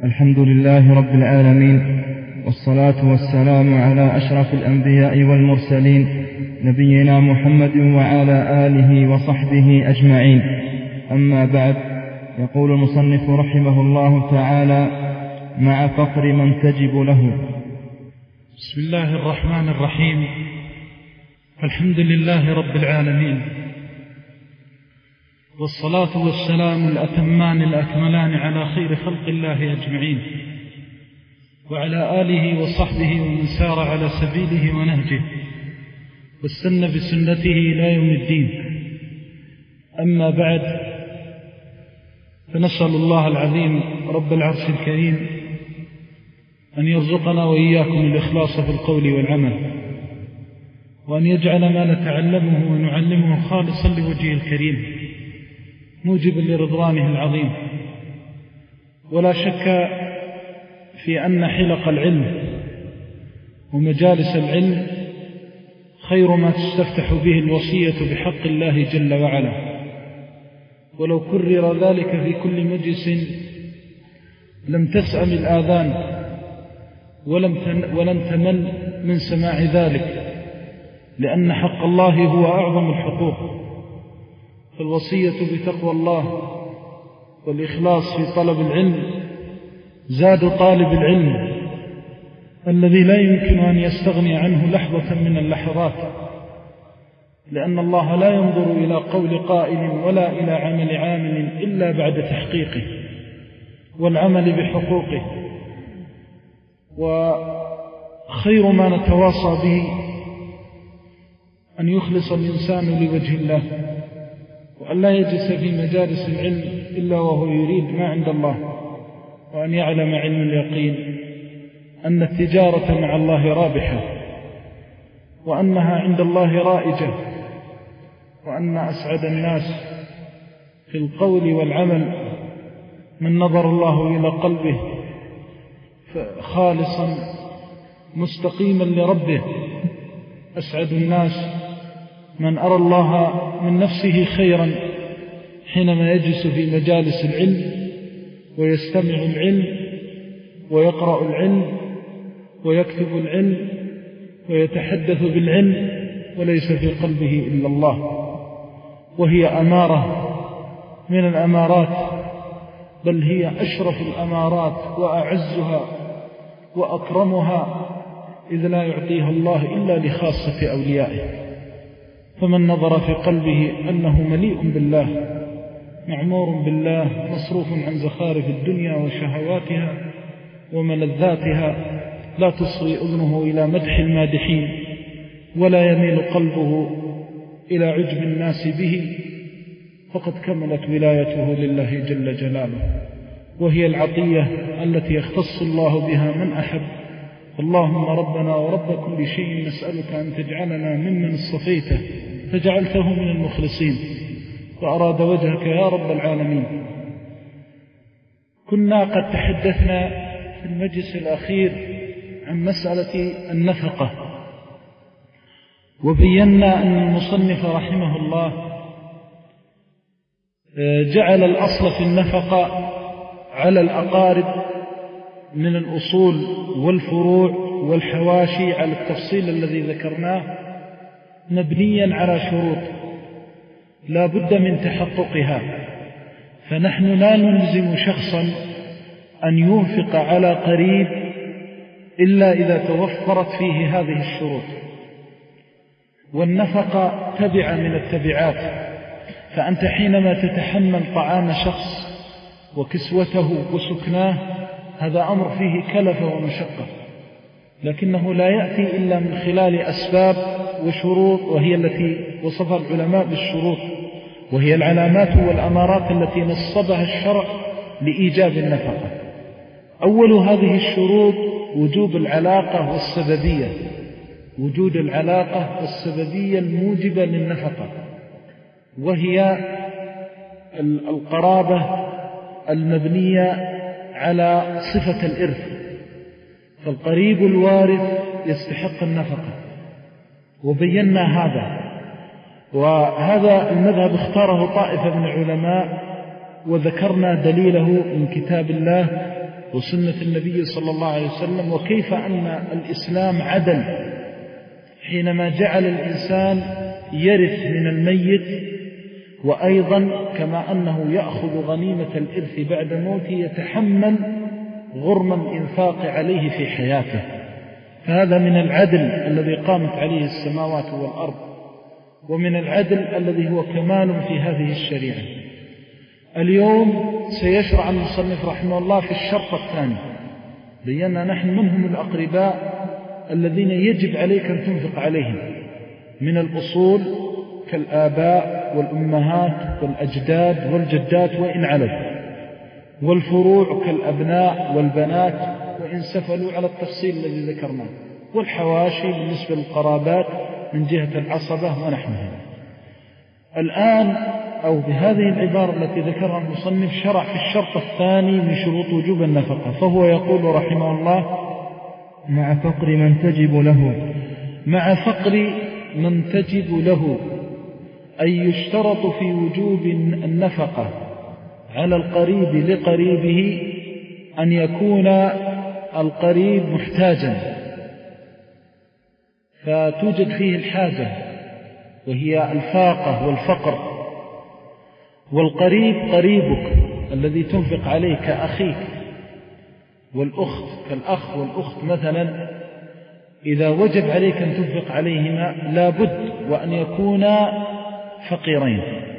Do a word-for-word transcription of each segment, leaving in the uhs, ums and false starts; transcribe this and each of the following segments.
الحمد لله رب العالمين، والصلاة والسلام على أشرف الأنبياء والمرسلين، نبينا محمد وعلى آله وصحبه أجمعين. أما بعد، يقول المصنف رحمه الله تعالى: مع فقر من تجب له. بسم الله الرحمن الرحيم. الحمد لله رب العالمين، والصلاة والسلام الأتمان الأكملان على خير خلق الله أجمعين، وعلى آله وصحبه ومن سار على سبيله ونهجه واستنى بسنته إلى يوم الدين. أما بعد، فنسأل الله العظيم رب العرش الكريم أن يرزقنا وإياكم الإخلاص في القول والعمل، وأن يجعل ما نتعلمه ونعلمه خالصا لوجهه الكريم موجبا لرضوانه العظيم. ولا شك في أن حلق العلم ومجالس العلم خير ما تستفتح به الوصية بحق الله جل وعلا، ولو كرر ذلك في كل مجلس لم تسأم الآذان ولم ولن تمل من سماع ذلك، لأن حق الله هو أعظم الحقوق. فالوصية بتقوى الله والإخلاص في طلب العلم زاد طالب العلم الذي لا يمكن أن يستغني عنه لحظة من اللحظات، لأن الله لا ينظر إلى قول قائل ولا إلى عمل عامل إلا بعد تحقيقه والعمل بحقوقه. وخير ما نتواصى به أن يخلص الإنسان لوجه الله، وأن لا يجلس في مجالس العلم إلا وهو يريد ما عند الله، وأن يعلم علم اليقين أن التجارة مع الله رابحة، وأنها عند الله رائجة، وأن أسعد الناس في القول والعمل من نظر الله إلى قلبه خالصا مستقيما لربه. أسعد الناس من أرى الله من نفسه خيرا حينما يجلس في مجالس العلم ويستمع العلم ويقرأ العلم ويكتب العلم ويتحدث بالعلم وليس في قلبه إلا الله. وهي أمارة من الأمارات، بل هي أشرف الأمارات وأعزها وأكرمها، إذ لا يعطيها الله إلا لخاصة أوليائه. فمن نظر في قلبه أنه مليء بالله معمور بالله مصروف عن زخارف الدنيا وشهواتها وملذاتها لا تصغي أذنه إلى مدح المادحين، ولا يميل قلبه إلى عجب الناس به، فقد كملت ولايته لله جل جلاله. وهي العطية التي يختص الله بها من أحب. اللهم ربنا ورب كل شيء نسألك أن تجعلنا ممن اصطفيته فجعلته من المخلصين وأراد وجهك يا رب العالمين. كنا قد تحدثنا في المجلس الأخير عن مسألة النفقة، وبينا أن المصنف رحمه الله جعل الأصل في النفقة على الأقارب من الأصول والفروع والحواشي على التفصيل الذي ذكرناه، مبنيا على شروط لا بد من تحققها. فنحن لا نلزم شخصا أن ينفق على قريب إلا إذا توفرت فيه هذه الشروط. والنفقة تبع من التبعات، فأنت حينما تتحمل طعام شخص وكسوته وسكناه هذا أمر فيه كلفة ومشقة، لكنه لا يأتي إلا من خلال أسباب وشروط، وهي التي وصفها العلماء بالشروط، وهي العلامات والأمارات التي نصبها الشرع لإيجاب النفقة. أول هذه الشروط وجوب العلاقة والسببية، وجود العلاقة والسببية الموجبة للنفقة، وهي القرابة المبنية على صفة الإرث. فالقريب الوارث يستحق النفقة، وبينا هذا. وهذا المذهب اختاره طائفة من العلماء، وذكرنا دليله من كتاب الله وسنة النبي صلى الله عليه وسلم، وكيف أن الإسلام عدل حينما جعل الإنسان يرث من الميت، وأيضا كما أنه يأخذ غنيمة الإرث بعد موته يتحمل غرم الإنفاق عليه في حياته. فهذا من العدل الذي قامت عليه السماوات والأرض، ومن العدل الذي هو كمال في هذه الشريعة. اليوم سيشرع المصنف رحمه الله في الشرط الثاني، لأننا نحن منهم الأقرباء الذين يجب عليك أن تنفق عليهم من الأصول كالآباء والأمهات والأجداد والجدات وإن علت، والفروع كالأبناء والبنات وإن سفلوا على التفصيل الذي ذكرناه، والحواشي بالنسبة للقرابات من جهة العصبة ونحوها. الآن أو بهذه العبارة التي ذكرها المصنف شرع في الشرط الثاني من شروط وجوب النفقة، فهو يقول رحمه الله: مع فقر من تجب له. مع فقر من تجب له، أي يشترط في وجوب النفقة على القريب لقريبه أن يكون القريب محتاجا، فتوجد فيه الحاجة وهي الفاقة والفقر، والقريب قريبك الذي تنفق عليه كأخيك، والأخت كالأخ والأخت مثلا إذا وجب عليك أن تنفق عليهما لابد وأن يكونا فقيرين.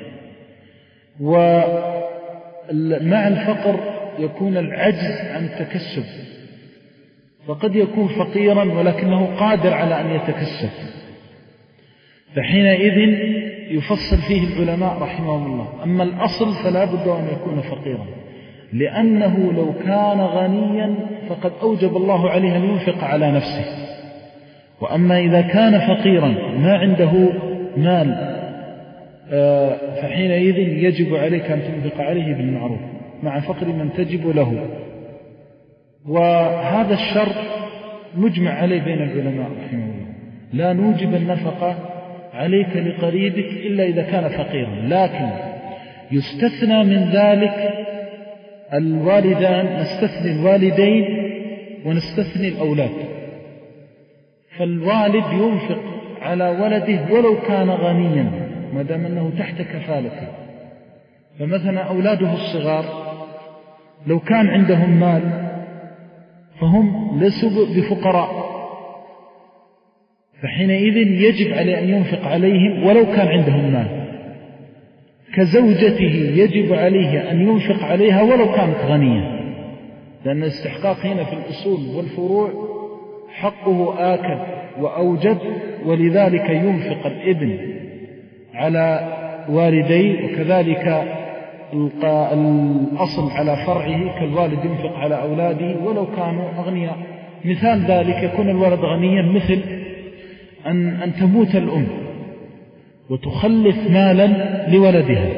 ومع الفقر يكون العجز عن التكسب، فقد يكون فقيرا ولكنه قادر على أن يتكسب، فحينئذ يفصل فيه العلماء رحمهم الله. أما الأصل فلا بد أن يكون فقيرا، لأنه لو كان غنيا فقد أوجب الله عليه أن ينفق على نفسه. وأما إذا كان فقيرا ما عنده مال فحينئذ يجب عليك أن تنفق عليه بالمعروف مع فقر من تجب له. وهذا الشرط مجمع عليه بين العلماء رحمه الله، لا نوجب النفقة عليك لقريبك إلا إذا كان فقيرا، لكن يستثنى من ذلك الوالدان، نستثني الوالدين ونستثني الأولاد. فالوالد ينفق على ولده ولو كان غنيا ما دام أنه تحت كفالته. فمثلا أولاده الصغار لو كان عندهم مال فهم ليسوا بفقراء، فحينئذ يجب عليه أن ينفق عليهم ولو كان عندهم مال. كزوجته يجب عليه أن ينفق عليها ولو كانت غنية، لأن الاستحقاق هنا في الأصول والفروع حقه آكد وأوجد، ولذلك ينفق الابن على والديه، وكذلك الأصل على فرعه كالوالد ينفق على أولاده ولو كانوا أغنياء. مثال ذلك يكون الولد غنيا، مثل أن, أن تموت الأم وتخلف مالا لولدها،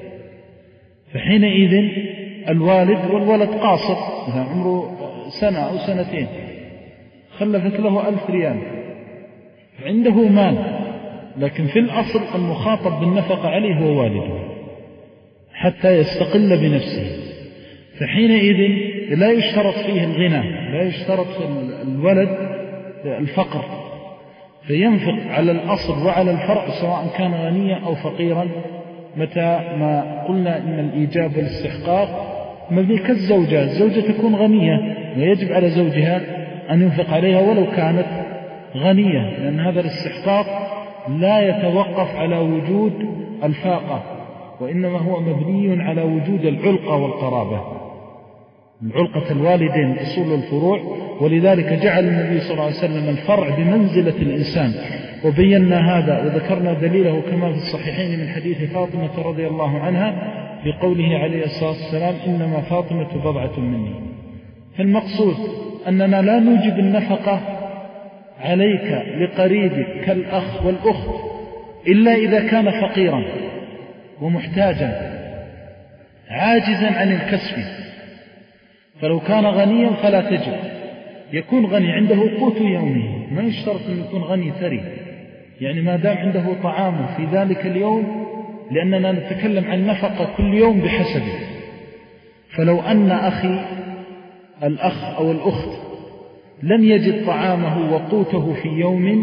فحينئذ الوالد والولد قاصر مثلا عمره سنة أو سنتين خلفت له ألف ريال، عنده مال، لكن في الأصل المخاطب بالنفقة عليه هو والده حتى يستقل بنفسه. فحينئذ لا يشترط فيه الغنى، لا يشترط في الولد الفقر، فينفق على الأصل وعلى الفرع سواء كان غنيا أو فقيرا، متى ما قلنا إن الإيجاب والاستحقاق مبني كالزوجة. الزوجة تكون غنية ويجب على زوجها أن ينفق عليها ولو كانت غنية، لأن هذا الاستحقاق لا يتوقف على وجود الفاقة، وإنما هو مبني على وجود العلقة والقرابة، العلقة الوالدين الأصول والفروع. ولذلك جعل النبي صلى الله عليه وسلم الفرع بمنزلة الإنسان، وبينا هذا وذكرنا دليله كما في الصحيحين من حديث فاطمة رضي الله عنها في قوله عليه الصلاة والسلام: إنما فاطمة بضعة مني. فالمقصود أننا لا نوجب النفقة عليك لقريبك كالأخ والأخت إلا إذا كان فقيرا ومحتاجا عاجزا عن الكسب. فلو كان غنيا فلا تجب، يكون غني عنده قوت يومه، ما يشترط أن يكون غني ثري، يعني ما دام عنده طعامه في ذلك اليوم، لأننا نتكلم عن نفقة كل يوم بحسبه. فلو أن أخي الأخ أو الأخت لم يجد طعامه وقوته في يوم،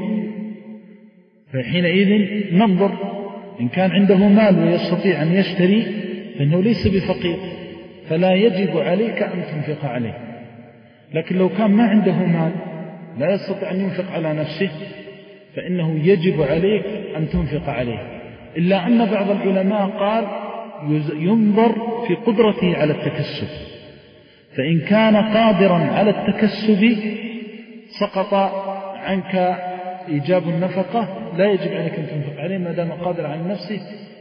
فحينئذ ننظر إن كان عنده مال ويستطيع أن يشتري فإنه ليس بفقير، فلا يجب عليك أن تنفق عليه. لكن لو كان ما عنده مال لا يستطيع أن ينفق على نفسه فإنه يجب عليك أن تنفق عليه، إلا أن بعض العلماء قال ينظر في قدرته على التكسب، فإن كان قادرا على التكسب سقط عنك إيجاب النفقة، لا يجب عليك أن تنفق عليه ما دام قادر على نفسه،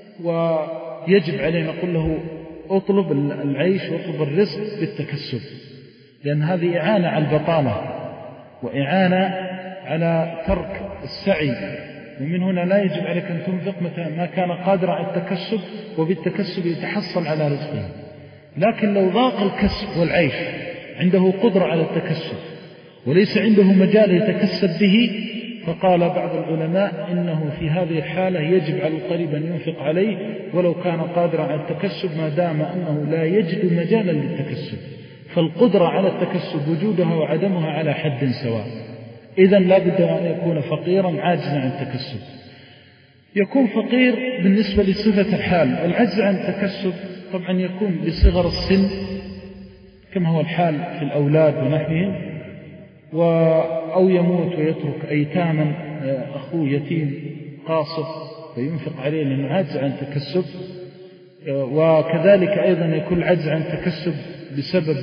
ويجب علينا نقول له اطلب العيش واطلب الرزق بالتكسب، لأن هذه إعانة على البطالة وإعانة على ترك السعي، ومن هنا لا يجب عليك أن تنفق متى ما كان قادر على التكسب، وبالتكسب يتحصل على رزقه. لكن لو ضاق الكسب والعيش عنده قدرة على التكسب وليس عنده مجال يتكسب به، فقال بعض العلماء إنه في هذه الحالة يجب على القريب أن ينفق عليه ولو كان قادرا على التكسب، ما دام أنه لا يجد مجالا للتكسب. فالقدرة على التكسب وجودها وعدمها على حد سواء. إذن لا بد أن يكون فقيرا عاجزا عن التكسب. يكون فقير بالنسبة لصفة الحال، والعجز عن التكسب طبعا يكون بصغر السن كما هو الحال في الأولاد ونحوهم، أو يموت ويترك أيتاما، أخوه يتيم قاصر فينفق عليه لأنه عجز عن التكسب. وكذلك أيضا يكون العجز عن التكسب بسبب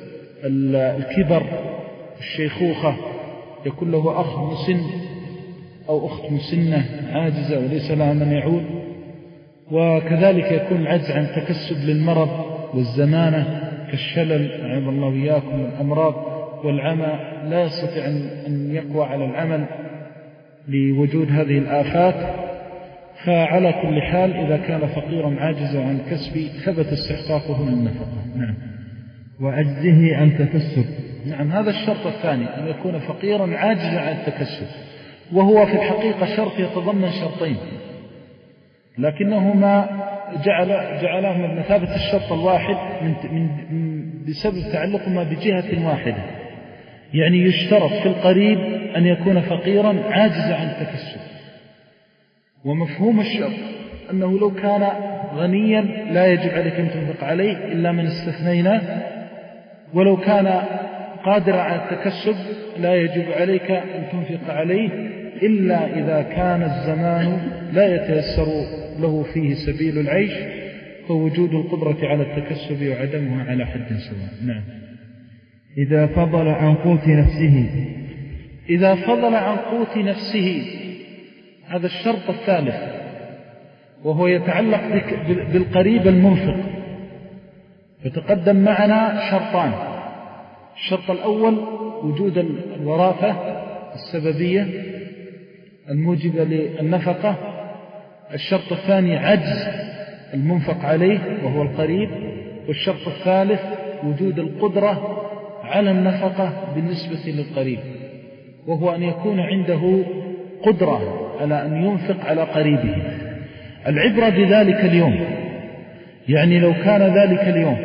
الكبر الشيخوخة، يكون له أخ مسن أو أخت مسنة عاجزة وليس لها من يعود. وكذلك يكون العجز عن التكسب للمرض والزمانة كالشلل أعاذ الله وإياكم من الأمراض، والعمى لا يستطيع أن يقوى على العمل لوجود هذه الآفات. فعلى كل حال إذا كان فقيرا عاجزا عن كسب ثبت استحقاقه من النفقة. نعم. وعجزه عن تكسب. نعم، هذا الشرط الثاني أن يكون فقيرا عاجزا عن التكسب، وهو في الحقيقة شرط يتضمن شرطين لكنهما جعل جعلهما بمثابة الشرط الواحد من من بسبب تعلقهما بجهة واحدة. يعني يشترط في القريب أن يكون فقيرا عاجزا عن التكسب، ومفهوم الشرط أنه لو كان غنيا لا يجب عليك أن تنفق عليه إلا من استثنينا، ولو كان قادر على التكسب لا يجب عليك أن تنفق عليه إلا إذا كان الزمان لا يتيسر له فيه سبيل العيش، فوجود القدرة على التكسب وعدمها على حد سواء. نعم. إذا فضل عن قوت نفسه. إذا فضل عن قوت نفسه، هذا الشرط الثالث، وهو يتعلق بالقريب المنفق. فتقدم معنا شرطان: الشرط الأول وجود الوراثة السببية الموجبة للنفقة، الشرط الثاني عجز المنفق عليه وهو القريب، والشرط الثالث وجود القدرة على النفقة بالنسبة للقريب، وهو أن يكون عنده قدرة على أن ينفق على قريبه. العبرة بذلك اليوم، يعني لو كان ذلك اليوم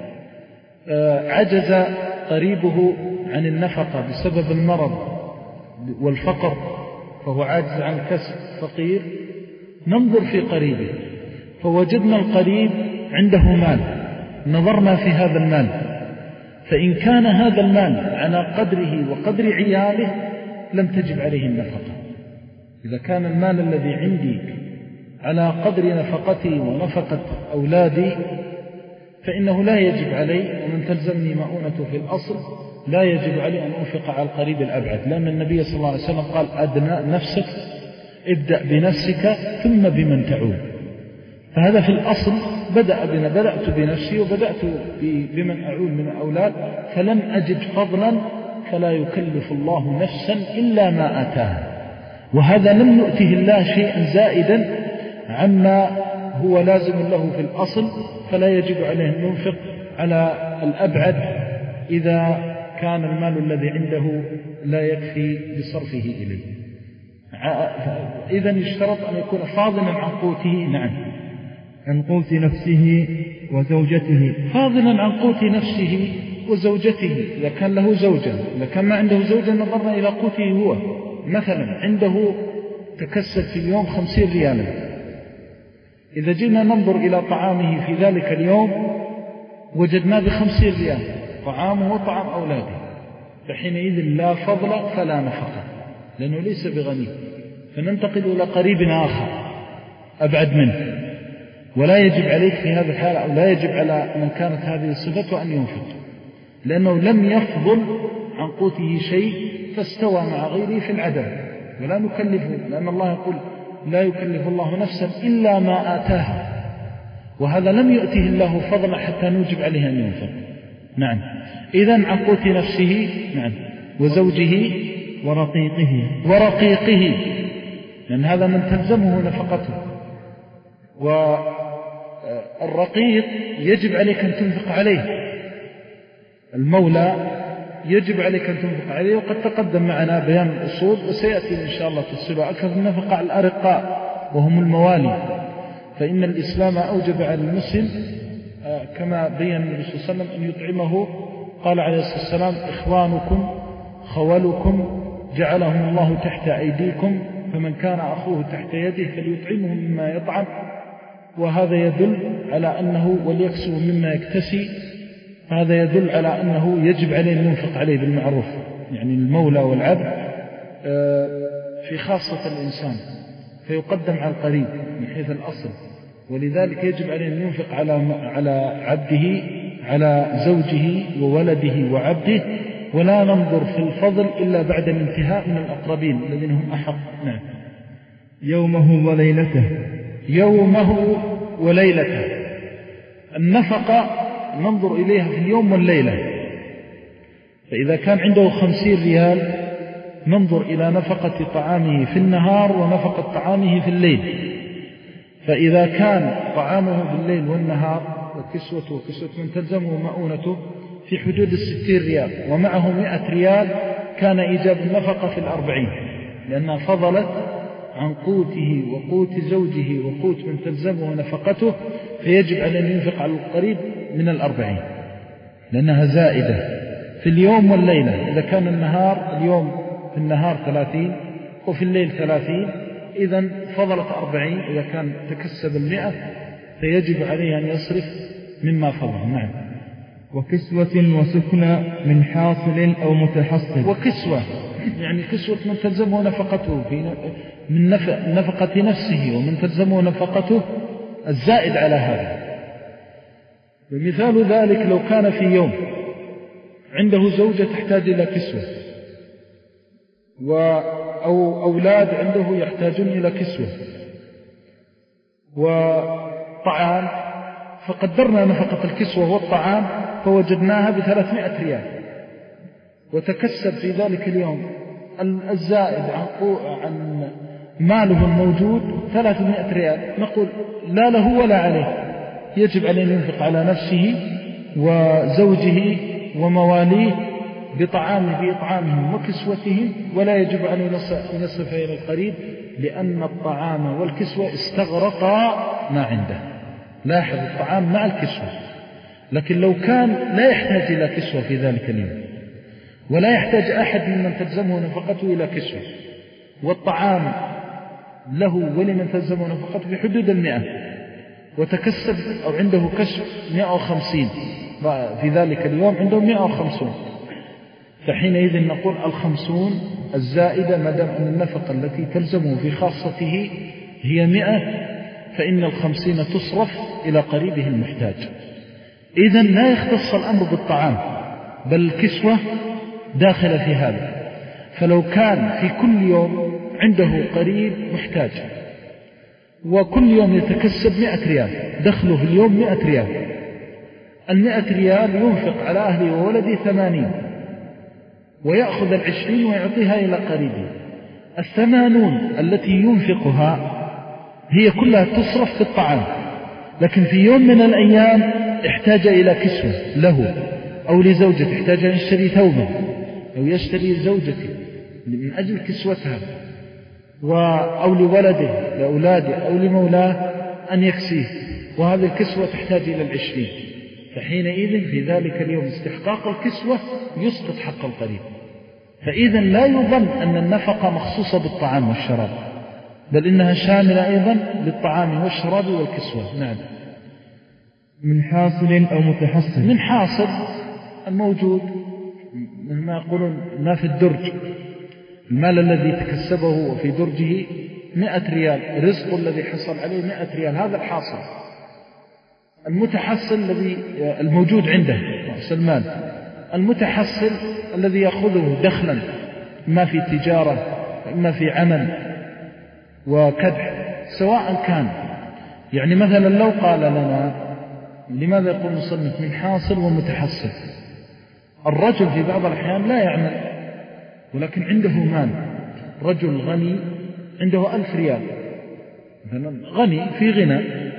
عجز قريبه عن النفقة بسبب المرض والفقر فهو عاجز عن الكسب فقير، ننظر في قريبه فوجدنا القريب عنده مال، نظرنا في هذا المال، فإن كان هذا المال على قدره وقدر عياله لم تجب عليه النفقة. إذا كان المال الذي عندي على قدر نفقتي ونفقة أولادي فإنه لا يجب علي، ومن تلزمني مؤونته في الأصل لا يجب علي أن أنفق على القريب الأبعد، لأن النبي صلى الله عليه وسلم قال: أدنى نفسك، ابدأ بنفسك ثم بمن تعود. فهذا في الأصل بدأ بنا، بدأت بنفسي وبدأت بمن أعود من الأولاد، فلم أجد فضلا فلا يكلف الله نفسا إلا ما أتاها، وهذا لم يؤته الله شيئا زائدا عما هو لازم له في الأصل، فلا يجب عليه أن ينفق على الأبعد إذا كان المال الذي عنده لا يكفي بصرفه إليه. إذن يشترط أن يكون فاضلا عن قوته. نعم. عن قوت نفسه وزوجته. فاضلا عن قوت نفسه وزوجته إذا كان له زوجة. إذا كان ما عنده زوجة نظرنا إلى قوته هو، مثلا عنده تكسب في اليوم خمسين ريالا، إذا جينا ننظر إلى طعامه في ذلك اليوم وجدناه بخمسين ريال طعامه وطعام أولاده، فحينئذ لا فضل فلا نفقة، لأنه ليس بغني. فننتقل إلى قريب آخر أبعد منه، ولا يجب عليك في هذا الحال أو لا يجب على من كانت هذه الصفة أن ينفق، لأنه لم يفضل عن قوته شيء فاستوى مع غيره في العدم، ولا نكلفه، لأن الله يقول لا يكلف الله نفسا إلا ما آتاها، وهذا لم يؤته الله فضلا حتى نوجب عليه أن ينفق. نعم. إذن عن قوت نفسه، نعم، وزوجه ورقيقه ورقيقه، لأن هذا من تلزمه نفقته. والرقيق يجب عليك أن تنفق عليه، المولى يجب عليك أن تنفق عليه، وقد تقدم معنا بيان الأصول وسيأتي إن شاء الله تفصيله أكثر. النفقة على الأرقاء وهم الموالي، فإن الإسلام أوجب على المسلم كما بيّن النبي صلى الله عليه وسلم أن يطعمه، قال عليه الصلاة والسلام إخوانكم خولكم جعلهم الله تحت أيديكم، فمن كان أخوه تحت يده فليطعمه مما يطعم، وهذا يدل على أنه وليكسب مما يكتسي، هذا يدل على أنه يجب عليه أن ينفق عليه بالمعروف، يعني المولى والعبد في خاصة الإنسان فيقدم على القريب من حيث الأصل، ولذلك يجب عليه أن ينفق على على عبده، على زوجه وولده وعبده، ولا ننظر في الفضل إلا بعد الانتهاء من الأقربين الذين هم أحق. نعم. يومه وليلته يومه وليلته، النفقة ننظر إليها في اليوم والليلة، فإذا كان عنده خمسين ريال ننظر إلى نفقة طعامه في النهار ونفقة طعامه في الليل، فإذا كان طعامه بالليل والنهار وكسوته وكسوة من تلزمه ومؤونته في حدود الستين ريال ومعه مئة ريال، كان إيجاب النفقة في الأربعين، لأنها فضلت عن قوته وقوت زوجه وقوت من تلزمه نفقته، فيجب عليه أن ينفق على القريب من الأربعين، لأنها زائدة في اليوم والليلة. إذا كان النهار اليوم في النهار ثلاثين وفي الليل ثلاثين، إذن فضلت أربعين. إذا كان تكسب المئة فيجب عليه أن يصرف مما فضل. نعم. وكسوة وسكنى من حاصل أو متحصل. وكسوة يعني كسوة من تلزمه نفقته في من نفقة نفسه ومن تلزمه نفقته الزائد على هذا. ومثال ذلك لو كان في يوم عنده زوجة تحتاج إلى كسوة، أو أولاد عنده يحتاجون إلى كسوة وطعام، فقدرنا نفقة الكسوة والطعام فوجدناها بثلاثمائة ريال، وتكسب في ذلك اليوم الزائد عن عن ماله الموجود ثلاثمائة ريال، نقول لا له ولا عليه، يجب عليه أن ينفق على نفسه وزوجه ومواليه بطعامه بإطعامهم وكسوتهم، ولا يجب أن ينصف إلى القريب، لأن الطعام والكسوة استغرقا ما عنده. لاحظ الطعام مع الكسوة، لكن لو كان لا يحتاج إلى كسوة في ذلك اليوم ولا يحتاج أحد ممن تلزمه نفقته إلى كسوة، والطعام له ولمن تلزمه نفقته في حدود المئة، وتكسب أو عنده كسب مئة وخمسين في ذلك اليوم، عنده مئة وخمسون، فحينئذ نقول الخمسون الزائدة ما دام أن النفقة التي تلزمه في خاصته هي مئة، فإن الخمسين تصرف إلى قريبه المحتاج. إذن لا يختص الأمر بالطعام، بل الكسوة داخل في هذا. فلو كان في كل يوم عنده قريب محتاج وكل يوم يتكسب مئة ريال، دخله في اليوم مئة ريال، المئة ريال ينفق على أهله وولده ثمانين، ويأخذ العشرين ويعطيها إلى قريبه. الثمانون التي ينفقها هي كلها تصرف في الطعام، لكن في يوم من الأيام احتاج إلى كسوة له أو لزوجته، احتاج أن يشتري ثوبا أو يشتري زوجته من أجل كسوتها، أو لولده لأولاده أو لمولاه أن يكسيه، وهذه الكسوة تحتاج إلى العشرين، فحينئذ في ذلك اليوم استحقاق الكسوة يسقط حق القريب. فإذا لا يظن أن النفقة مخصوصة بالطعام والشراب، بل إنها شاملة أيضا للطعام والشراب والكسوة. نعم. من حاصل أو متحصل. من حاصل الموجود ما يقولون ما في الدرج، المال الذي تكسبه في درجه مئة ريال، رزق الذي حصل عليه مئة ريال، هذا الحاصل. المتحصل الذي الموجود عنده رأس المال. المتحصل الذي يأخذه دخلا، إما في تجارة إما في عمل وكدح، سواء كان. يعني مثلا لو قال لنا لماذا يقول المصنف من حاصل ومتحصل؟ الرجل في بعض الأحيان لا يعمل ولكن عنده مال، رجل غني عنده ألف ريال مثلا، غني في غنى،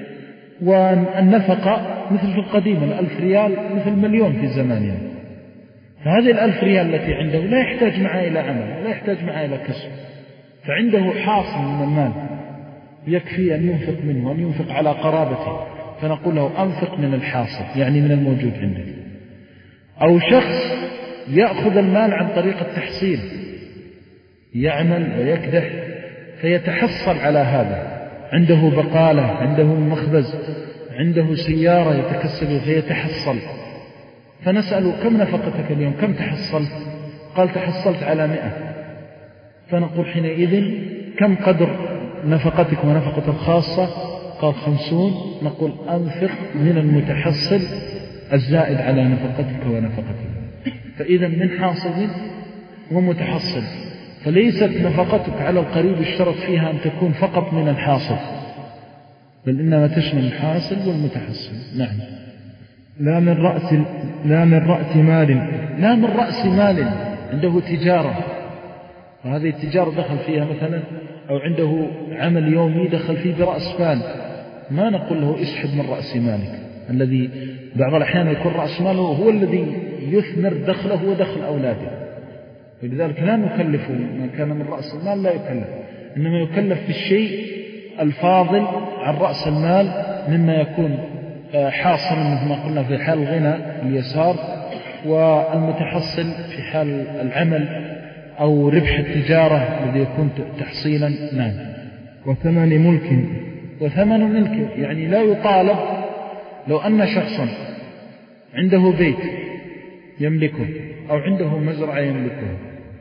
والنفقة مثل في القديم الألف ريال مثل مليون في زماننا. فهذه الألف ريال التي عنده لا يحتاج معها إلى عمل، لا يحتاج معها إلى كسب، فعنده حاصل من المال يكفي أن ينفق منه، أن ينفق على قرابته، فنقول له أنفق من الحاصل، يعني من الموجود عندك. أو شخص يأخذ المال عن طريق التحصيل، يعمل ويكدح فيتحصل على هذا، عنده بقالة، عنده مخبز، عنده سيارة يتكسب فيتحصل، فنسأله كم نفقتك اليوم، كم تحصلت؟ قال تحصلت على مئة. فنقول حينئذ كم قدر نفقتك ونفقة الخاصة؟ قال خمسون. نقول أنفق من المتحصل الزائد على نفقتك ونفقتك. فإذا من حاصل ومتحصل، فليست نفقتك على القريب اشترط فيها أن تكون فقط من الحاصل، بل إنما تشمل الحاصل والمتحصل. نعم. لا من رأس لا من رأس مال. لا من رأس مال، عنده تجارة وهذه التجارة دخل فيها مثلا، أو عنده عمل يومي دخل فيه برأس مال، ما نقول له اسحب من رأس مالك، الذي بعض الأحيان يكون رأس ماله هو الذي يثمر دخله ودخل أولاده، ولذلك لا نكلف ما كان من رأس المال، لا يكلف، إنما يكلف بالشيء الفاضل عن رأس المال مما يكون حاصل مثل ما قلنا في حال الغنى اليسار، والمتحصل في حال العمل أو ربح التجارة الذي يكون تحصيلا. نعم. وثمن ملك. وثمن ملك يعني لا يطالب. لو أن شخصا عنده بيت يملكه أو عنده مزرعة يملكه،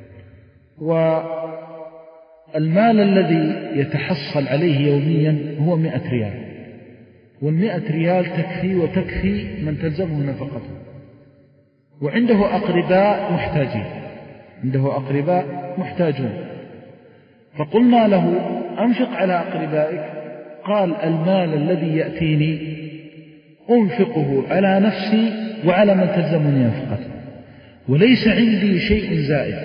والمال الذي يتحصل عليه يوميا هو مئة ريال، والمئة ريال تكفي وتكفي من تلزمه نفقته، وعنده أقرباء محتاجين، عنده أقرباء محتاجون، فقلنا له أنفق على أقربائك، قال المال الذي يأتيني أنفقه على نفسي وعلى من تلزمني نفقته، وليس عندي شيء زائد.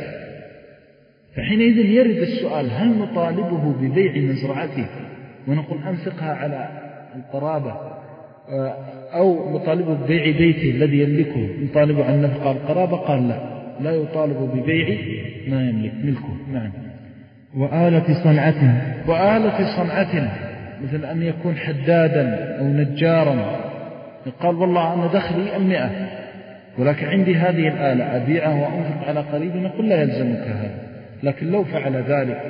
فحينئذ يرد السؤال هل نطالبه ببيع مزرعته ونقول أنفقها على القرابة، أو نطالبه ببيع بيته الذي يملكه نطالبه عن نفقة القرابة؟ قال لا، لا يطالب ببيع ما يملك ملكه. نعم. وآلة صنعته. وآلة صنعته مثل أن يكون حدادا أو نجارا، قال والله أنا دخلي المئة ولكن عندي هذه الآلة أبيعها وأنفق على قريب، نقول لا يلزمك هذا. لكن لو فعل ذلك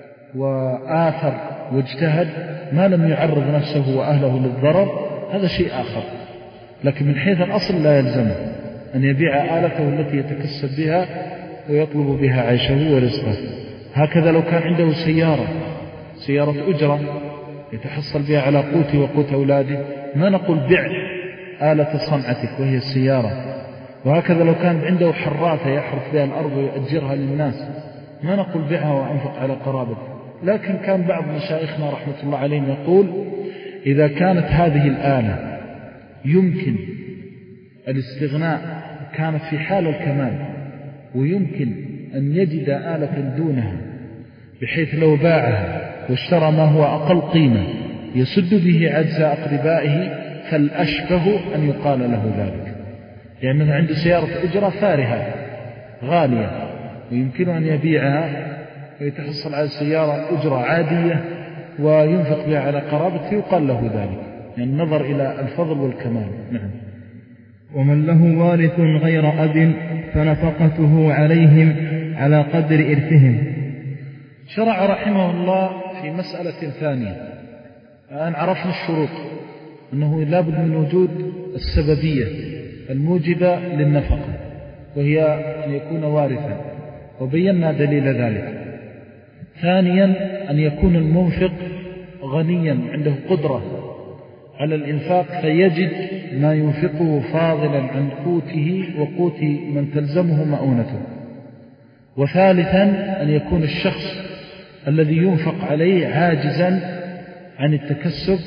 وآثر واجتهد ما لم يعرض نفسه وأهله للضرر هذا شيء آخر، لكن من حيث الأصل لا يلزمه أن يبيع آلته التي يتكسب بها ويطلب بها عيشه ورزقه. هكذا لو كان عنده سيارة سيارة أجرة يتحصل بها على قوته وقوت أولاده، ما نقول بيع آلة صنعتك وهي السيارة. وهكذا لو كان عنده حراثة يحرث بها الأرض ويؤجرها للناس، ما نقول بيعها وأنفق على قرابتك. لكن كان بعض مشايخنا رحمة الله عليهم يقول إذا كانت هذه الآلة يمكن الاستغناء، كانت في حال الكمال ويمكن أن يجد آلة دونها بحيث لو باعها واشترى ما هو أقل قيمة يسد به عجز أقربائه، فالأشبه أن يقال له ذلك. يعني مثلا عنده سيارة أجرة فارهة غالية ويمكن أن يبيعها ويتحصل على سيارة أجرة عادية وينفق بها على قرابته، يقال له ذلك، يعني النظر إلى الفضل والكمال. نعم. ومن له وارث غير أب فنفقته عليهم على قدر إرثهم. شرع رحمه الله في مسألة ثانية. الآن عرفنا الشروط، أنه لابد من وجود السببية الموجبة للنفقة، وهي أن يكون وارثا، وبينا دليل ذلك. ثانيا أن يكون المنفق غنيا عنده قدرة على الإنفاق فيجد ما ينفقه فاضلا عن قوته وقوت من تلزمه مؤونته. وثالثا أن يكون الشخص الذي ينفق عليه عاجزا عن التكسب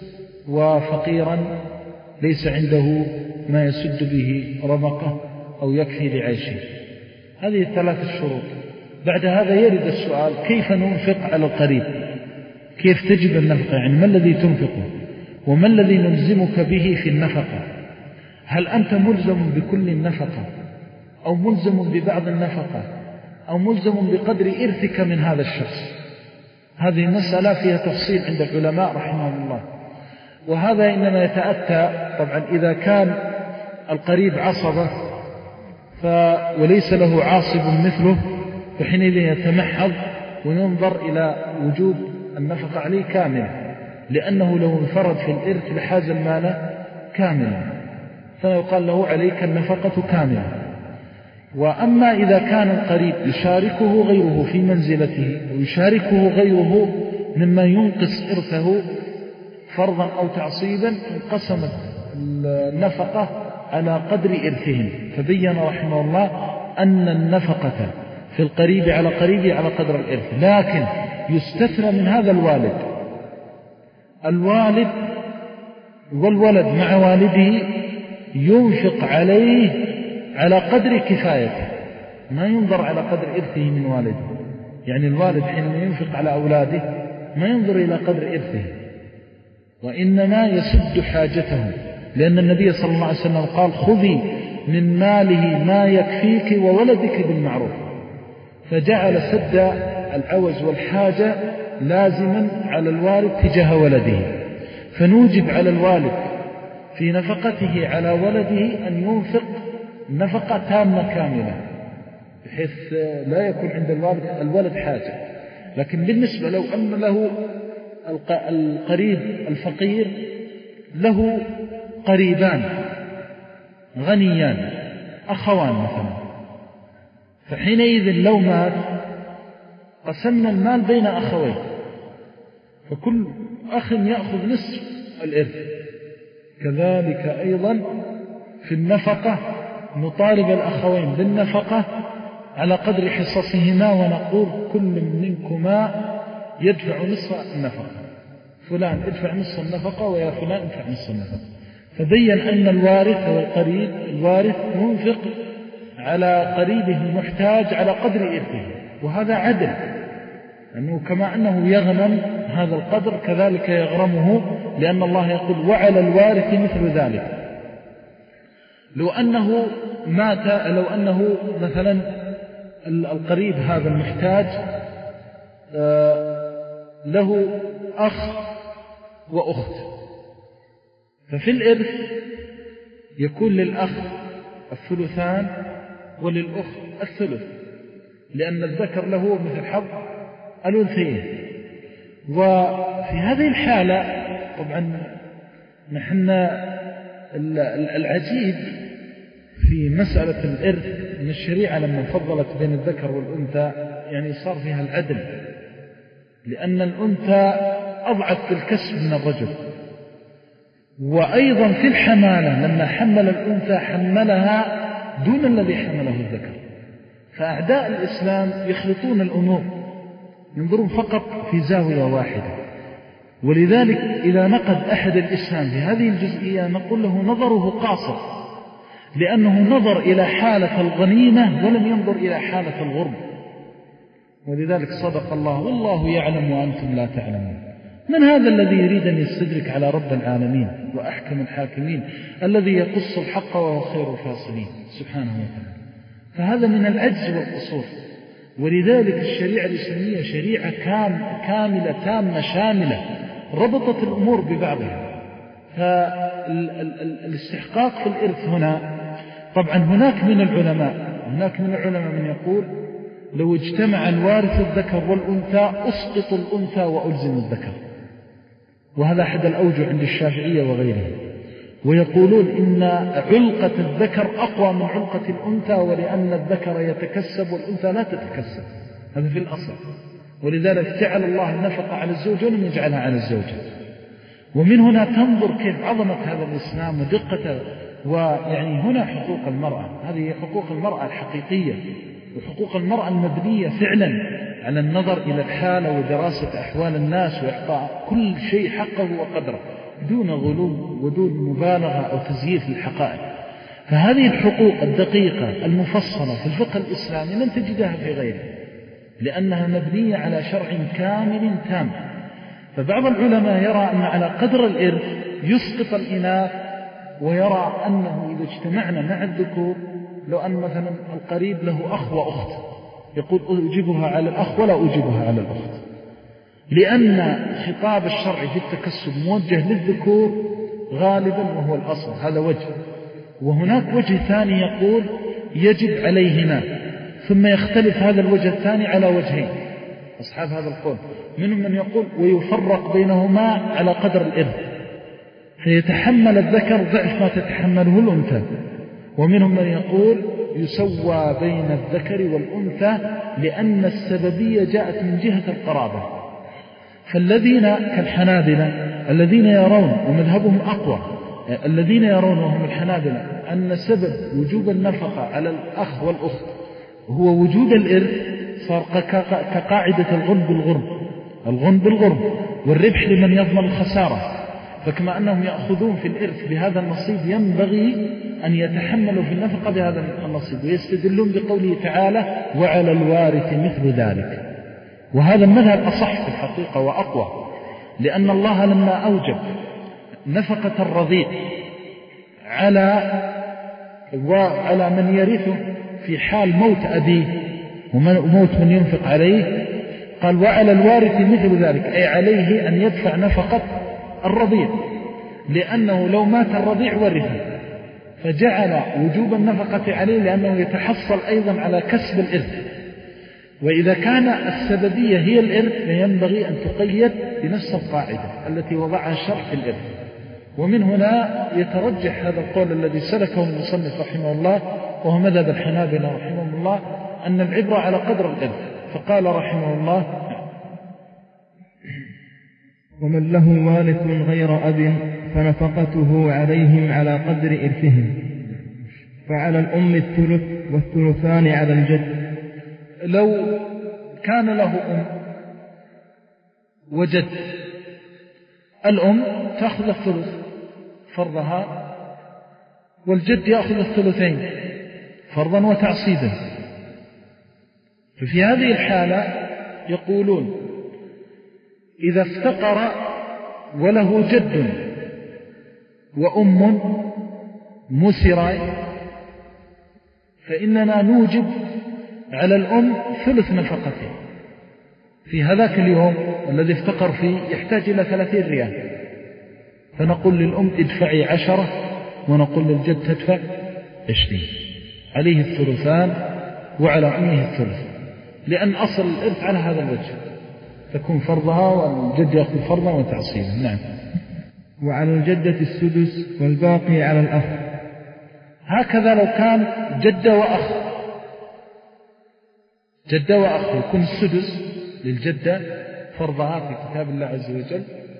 وفقيرا ليس عنده ما يسد به رمقه أو يكفي لعيشه. هذه الثلاث الشروط. بعد هذا يرد السؤال: كيف ننفق على القريب؟ كيف تجب النفقة؟ يعني ما الذي تنفقه وما الذي نلزمك به في النفقة؟ هل أنت ملزم بكل النفقة أو ملزم ببعض النفقة أو ملزم بقدر إرثك من هذا الشخص؟ هذه مسألة فيها تفصيل عند العلماء رحمهم الله. وهذا إنما يتأتى طبعا إذا كان القريب عصبة ف... وليس له عاصب مثله، فحينئذ يتمحض وينظر إلى وجود النفقة عليه كاملة، لأنه لو انفرد في الإرث لحاز المال كاملا، فيقال له عليك النفقة كاملة. وأما إذا كان القريب يشاركه غيره في منزلته ويشاركه غيره مما ينقص إرثه فرضا أو تعصيبا، انقسمت النفقة على قدر إرثهم. فبين رحمه الله أن النفقة في القريب على قريبه على قدر الإرث، لكن يستثنى من هذا الوالد. الوالد والولد مع والده ينفق عليه على قدر كفايته، ما ينظر على قدر إرثه من والده. يعني الوالد حينما ينفق على أولاده ما ينظر إلى قدر إرثه، وإنما يسد حاجته، لأن النبي صلى الله عليه وسلم قال: خذي من ماله ما يكفيك وولدك بالمعروف. فجعل سد العوز والحاجة لازما على الوالد تجاه ولده، فنوجب على الوالد في نفقته على ولده أن ينفق نفقة تامة كاملة، بحيث لا يكون عند الوالد الولد حاجة. لكن بالنسبة لو أن له القريب الفقير له قريبان غنيان أخوان مثلا، فحينئذ لو مات قسمنا المال بين أخوين، فكل أخ يأخذ نصف الإرث. كذلك أيضا في النفقة نطالب الأخوين بالنفقة على قدر حصصهما، ونقول كل منكما يدفع نصف النفقة، فلان ادفع نصف النفقة ويا فلان ادفع نصف النفقة. فبين أن الوارث والقريب الوارث ينفق على قريبه المحتاج على قدر إرثه، وهذا عدل، أنه كما أنه يغنم هذا القدر كذلك يغرمه، لأن الله يقول: وعلى الوارث مثل ذلك. لو أنه مات، لو أنه مثلا القريب هذا المحتاج له أخ وأخت، ففي الإرث يكون للأخ الثلثان وللأخت الثلث، لأن الذكر له مثل حظ الأنثيين. وفي هذه الحالة طبعا نحن العجيب في مسألة الإرث من الشريعة لما فضلت بين الذكر والأنثى، يعني صار فيها العدل، لأن الأنثى أضعف في الكسب من الرجل. وأيضا في الحمالة لما حمل الأنثى حملها دون الذي حمله الذكر. فأعداء الإسلام يخلطون الأمور، ينظرون فقط في زاوية واحدة. ولذلك إذا نقد أحد الإسلام في هذه الجزئية نقول له نظره قاصر، لأنه نظر إلى حالة الغنيمة ولم ينظر إلى حالة الغرب. ولذلك صدق الله: والله يعلم وأنتم لا تعلمون. من هذا الذي يريد أن يستدرك على رب العالمين وأحكم الحاكمين الذي يقص الحق وهو خير الفاصلين سبحانه وتعالى؟ فهذا من العجز والقصور. ولذلك الشريعة الإسلامية شريعة كام كاملة تامة شاملة، ربطت الأمور ببعضها. فالاستحقاق في الإرث هنا طبعا هناك من العلماء هناك من العلماء من يقول لو اجتمع الوارث الذكر والأنثى أسقط الأنثى وألزم الذكر، وهذا أحد الأوجه عند الشافعية وغيره. ويقولون إن علقة الذكر أقوى من علقة الأنثى، ولأن الذكر يتكسب والأنثى لا تتكسب، هذا في الأصل. ولذلك جعل الله النفقة على الزوج ولم يجعلها على الزوجة. ومن هنا تنظر كيف عظمة هذا الإسلام ودقته. ويعني هنا حقوق المرأة، هذه حقوق المرأة الحقيقية، وحقوق المرأة المبنية فعلا على النظر إلى الحالة ودراسة أحوال الناس وإعطاء كل شيء حقه وقدره دون غلو ودون مبالغة أو تزييف للحقائق. فهذه الحقوق الدقيقة المفصلة في الفقه الإسلامي لن تجدها في غيره، لأنها مبنية على شرع كامل تام. فبعض العلماء يرى أن على قدر الإرث يسقط الإناث، ويرى أنه إذا اجتمعنا مع الذكور، لو أن مثلا القريب له أخ وأخت، يقول أجيبها على الأخ ولا أجيبها على الأخت، لأن خطاب الشرع في التكسب موجه للذكور غالبا وهو الأصل، هذا وجه. وهناك وجه ثاني يقول يجب عليهما، ثم يختلف هذا الوجه الثاني على وجهين أصحاب هذا القول. منهم من يقول ويفرق بينهما على قدر الإرث، فيتحمل الذكر ضعف ما تتحمله الأنثى. ومنهم من يقول يسوى بين الذكر والأنثى، لأن السببية جاءت من جهة القرابة. فالذين كالحنابلة الذين يرون، ومذهبهم أقوى، الذين يرون وهم الحنابلة أن سبب وجوب النفقة على الأخ والأخت هو وجود الإرث، صار كقاعدة الغنم بالغرم، الغنم بالغرم والربح لمن يضمن الخسارة. فكما أنهم يأخذون في الإرث بهذا النصيب، ينبغي أن يتحملوا في النفقة بهذا النصيب. ويستدلون بقوله تعالى وعلى الوارث مثل ذلك. وهذا المذهب أصح في الحقيقة وأقوى، لأن الله لما أوجب نفقة الرضيع على وعلى من يرثه في حال موت أبيه وموت من ينفق عليه، قال وعلى الوارث مثل ذلك، أي عليه أن يدفع نفقة الرضيع، لأنه لو مات الرضيع ورثه، فجعل وجوب النفقة عليه لأنه يتحصل أيضا على كسب الإرث. وإذا كان السببية هي الإرث فينبغي أن تقيد بنفس القاعدة التي وضعها الشرع في الإرث. ومن هنا يترجح هذا القول الذي سلكه المصنف رحمه الله، وهو مذهب الحنابلة رحمه الله، أن العبرة على قدر الإرث. فقال رحمه الله ومن له وارث غير أب فنفقته عليهم على قدر إرثهم، فعلى الأم الثلث والثلثان على الجد. لو كان له أم وجد، الأم تأخذ الثلث فرضها، والجد يأخذ الثلثين فرضا وتعصيبا. ففي هذه الحالة يقولون إذا افتقر وله جد وأم مسرى، فإننا نوجب على الأم ثلث نفقته في هذاك اليوم الذي افتقر فيه، يحتاج إلى ثلاثين ريال، فنقول للأم ادفعي عشرة، ونقول للجد تدفع عشرين، عليه الثلثان وعلى أمه الثلث، لأن أصل الإرث على هذا الوجه، تكون فرضها والجد يأخذ فرضا وتعصيبا. نعم. وعلى الجدة السدس والباقي على الأخ. هكذا لو كان جدة وأخ، جدة وأخ يكون السدس للجدة فرضها في كتاب الله عز وجل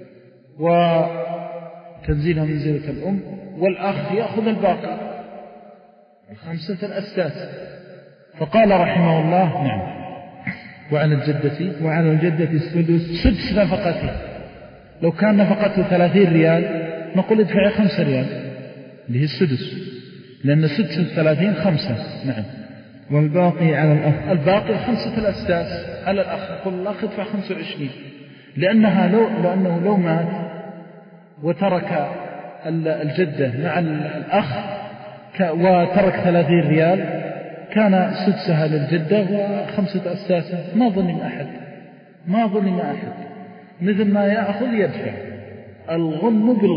وتنزيلها منزلة الأم، والأخ يأخذ الباقي خمسة الأسداس. فقال رحمه الله نعم وعلى الجدة وعلى الجدة السدس سدس نفقته. لو كان نفقته ثلاثين ريال نقول ادفع خمسة ريال اللي هي السدس، لأن سدس الثلاثين خمسة. نعم. والباقي على الأخ. الباقي خمسة الأسداس على الأخ، نقول الأخ ادفع خمسة وعشرين، لأنها لو لأنه لو مات وترك الجدة مع الأخ وترك ثلاثين ريال كان سدسها للجدة وخمسة أسداسها، ما ظلم أحد، ما ظلم أحد، مثل ما يأخذ يدفع، الغنم بالغرم.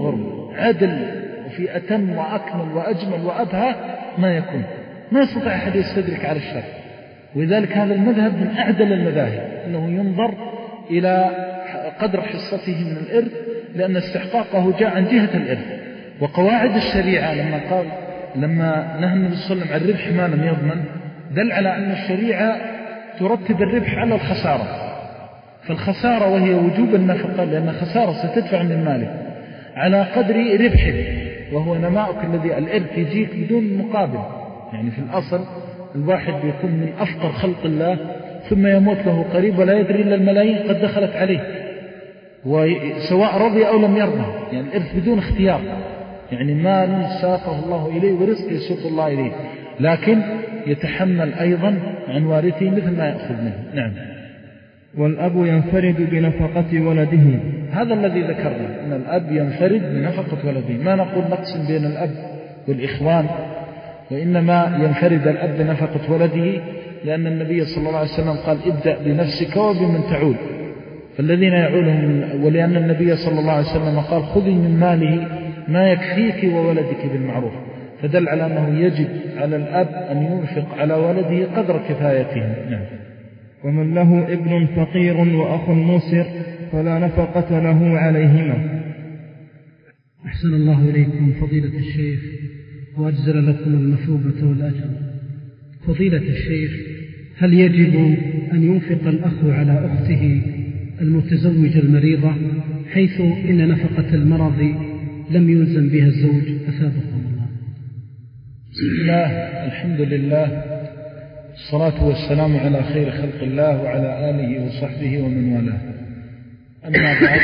عدل وفي أتم وأكمل وأجمل وأبهى ما يكون، ما يستطيع أحد يستدرك على الشر. ولذلك هذا المذهب من أعدل المذاهب، أنه ينظر إلى قدر حصته من الإرث، لأن استحقاقه جاء عن جهة الإرث. وقواعد الشريعة لما قال لما نهى النبي صلى الله عليه وسلم عن الربح ما لم يضمن، دل على أن الشريعة ترتب الربح على الخسارة. فالخسارة وهي وجوب النفقة، لأن خسارة ستدفع من مالك على قدر ربحك، وهو نماؤك الذي الإرث يجيك بدون مقابل. يعني في الأصل الواحد بيكون من أفقر خلق الله ثم يموت له قريب ولا يدري إلا الملايين قد دخلت عليه، وسواء رضي أو لم يرضى. يعني الإرث بدون اختيار، يعني مال ساقه الله إليه ورزق يسوق الله إليه، لكن يتحمل أيضا عن وارثه مثل ما يأخذ منه. نعم. والأب ينفرد بنفقة ولده. هذا الذي ذكرنا، أن الأب ينفرد بنفقة ولده. ما نقول نقسم بين الأب والإخوان، وإنما ينفرد الأب بنفقة ولده، لأن النبي صلى الله عليه وسلم قال ابدأ بنفسك وبمن تعول، فالذين يعولهم. ولأن النبي صلى الله عليه وسلم قال خذي من ماله ما يكفيك وولدك بالمعروف، فدل على أنه يجب على الأب أن ينفق على ولده قدر كفايته. نعم. ومن له ابن فقير وأخ موسر فلا نفقة له عليهما. أحسن الله إليكم فضيلة الشيخ وأجزل لكم المثوبة والأجر. فضيلة الشيخ، هل يجب أن ينفق الأخ على أخته المتزوجة المريضة، حيث إن نفقة المرض لم يلزم بها الزوج؟ أثابكم الله. بسم الله، الحمد لله، الصلاة والسلام على خير خلق الله وعلى آله وصحبه ومن والاه. أما بعد،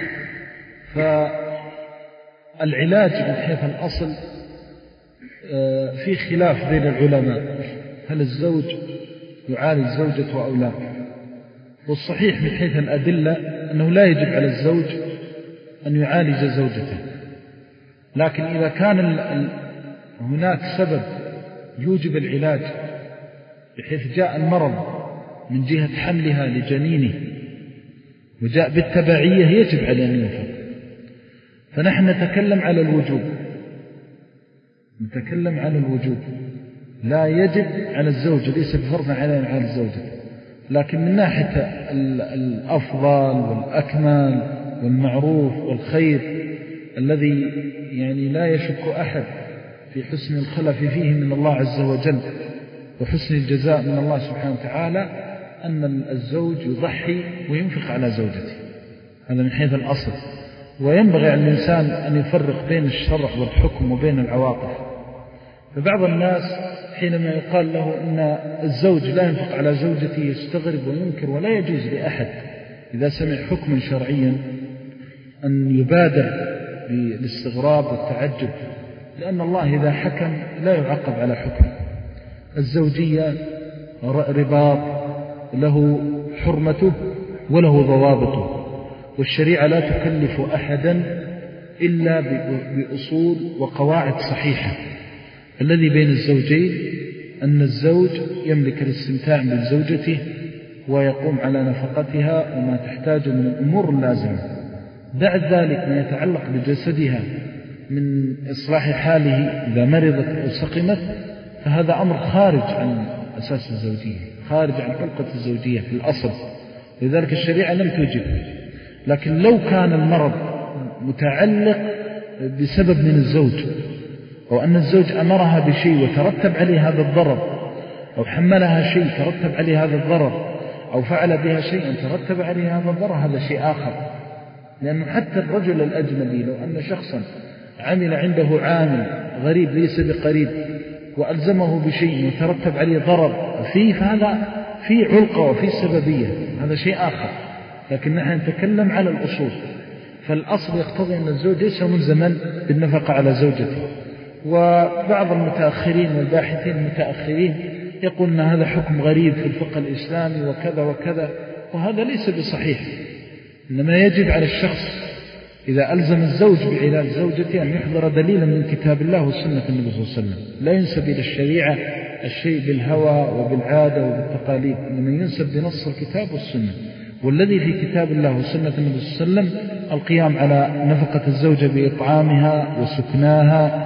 فالعلاج من حيث الأصل في خلاف بين العلماء، هل الزوج يعالج زوجته أو لا؟ والصحيح من حيث الأدلة أنه لا يجب على الزوج أن يعالج زوجته، لكن إذا كان هناك سبب يوجب العلاج، بحيث جاء المرض من جهة حملها لجنينه وجاء بالتبعية، يجب على أن ينفق. فنحن نتكلم على الوجوب، نتكلم على الوجوب، لا يجب على الزوج، ليس بفرض على على الزوجة، لكن من ناحية الأفضل والأكمل والمعروف والخير الذي يعني لا يشك أحد في حسن الخلف فيه من الله عز وجل وحسن الجزاء من الله سبحانه وتعالى، أن الزوج يضحي وينفق على زوجته. هذا من حيث الأصل. وينبغي على الإنسان أن يفرق بين الشرع والحكم وبين العواطف. فبعض الناس حينما يقال له أن الزوج لا ينفق على زوجته يستغرب وينكر، ولا يجوز لأحد إذا سمع حكما شرعيا أن يبادر بالاستغراب والتعجب، لأن الله إذا حكم لا يعقب على حكم. الزوجية رباط له حرمته وله ضوابطه، والشريعة لا تكلف أحدا إلا بأصول وقواعد صحيحة. الذي بين الزوجين أن الزوج يملك الاستمتاع من زوجته ويقوم على نفقتها وما تحتاج من الأمور اللازمة. بعد ذلك ما يتعلق بجسدها من إصلاح حاله إذا مرضت أو سقمت، فهذا أمر خارج عن أساس الزوجية، خارج عن حلقة الزوجية في الأصل، لذلك الشريعة لم توجبه. لكن لو كان المرض متعلق بسبب من الزوج، أو أن الزوج أمرها بشيء وترتب عليه هذا الضرر، أو حملها شيء ترتب عليه هذا الضرر، أو فعل بها شيئا ترتب عليه هذا الضرر، هذا شيء آخر. لأنه حتى الرجل الأجنبي لو أن شخصا عمل عنده عامل غريب ليس بقريب وألزمه بشيء وترتب عليه ضرر فيه، فهذا فيه علقة وفيه سببية، هذا شيء آخر. لكن نحن نتكلم على الأصول، فالأصل يقتضي أن الزوج ليس ملزما بالنفقة على زوجته. وبعض المتأخرين والباحثين المتأخرين يقول أن هذا حكم غريب في الفقه الإسلامي وكذا وكذا، وهذا ليس بصحيح. إنما يجب على الشخص إذا ألزم الزوج بعلاج زوجته أن يحضر دليلا من كتاب الله وسنة النبي صلى الله عليه وسلم. لا ينسب إلى الشريعة الشيء بالهوى وبالعادة وبالتقاليد، إنما ينسب بنص الكتاب والسنة. والذي في كتاب الله وسنة النبي صلى الله عليه وسلم القيام على نفقة الزوجة بإطعامها وسكناها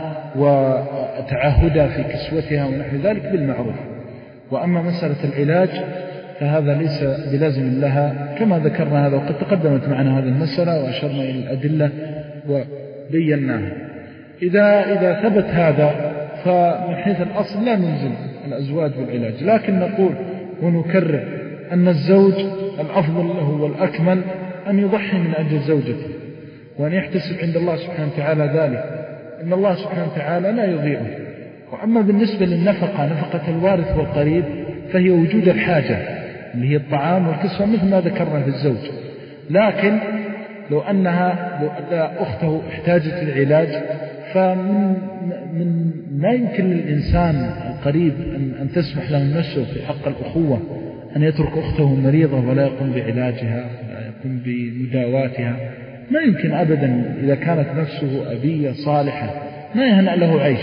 وتعهدها في كسوتها ونحو ذلك بالمعروف. وأما مسألة العلاج فهذا ليس بلازم لها كما ذكرنا هذا، وقد تقدمت معنا هذه المسألة وأشرنا إلى الأدلة وبيناها. إذا, إذا ثبت هذا فمن حيث الأصل لا ننزل الأزواج بالعلاج، لكن نقول ونكرر أن الزوج الأفضل له والأكمل أن يضحي من أجل زوجته وأن يحتسب عند الله سبحانه وتعالى ذلك، إن الله سبحانه وتعالى لا يضيعه. وأما بالنسبة للنفقة، نفقة الوارث والقريب، فهي وجود الحاجة اللي هي الطعام والكسوة مثل ما ذكرنا في الزوج. لكن لو أنها لو أن أخته احتاجت العلاج فمن من ما يمكن للإنسان القريب أن, أن تسمح له نفسه في حق الأخوة أن يترك أخته مريضة ولا يقوم بعلاجها ولا يقوم بمداواتها. ما يمكن أبدا إذا كانت نفسه أبية صالحة ما يهنأ له عيش.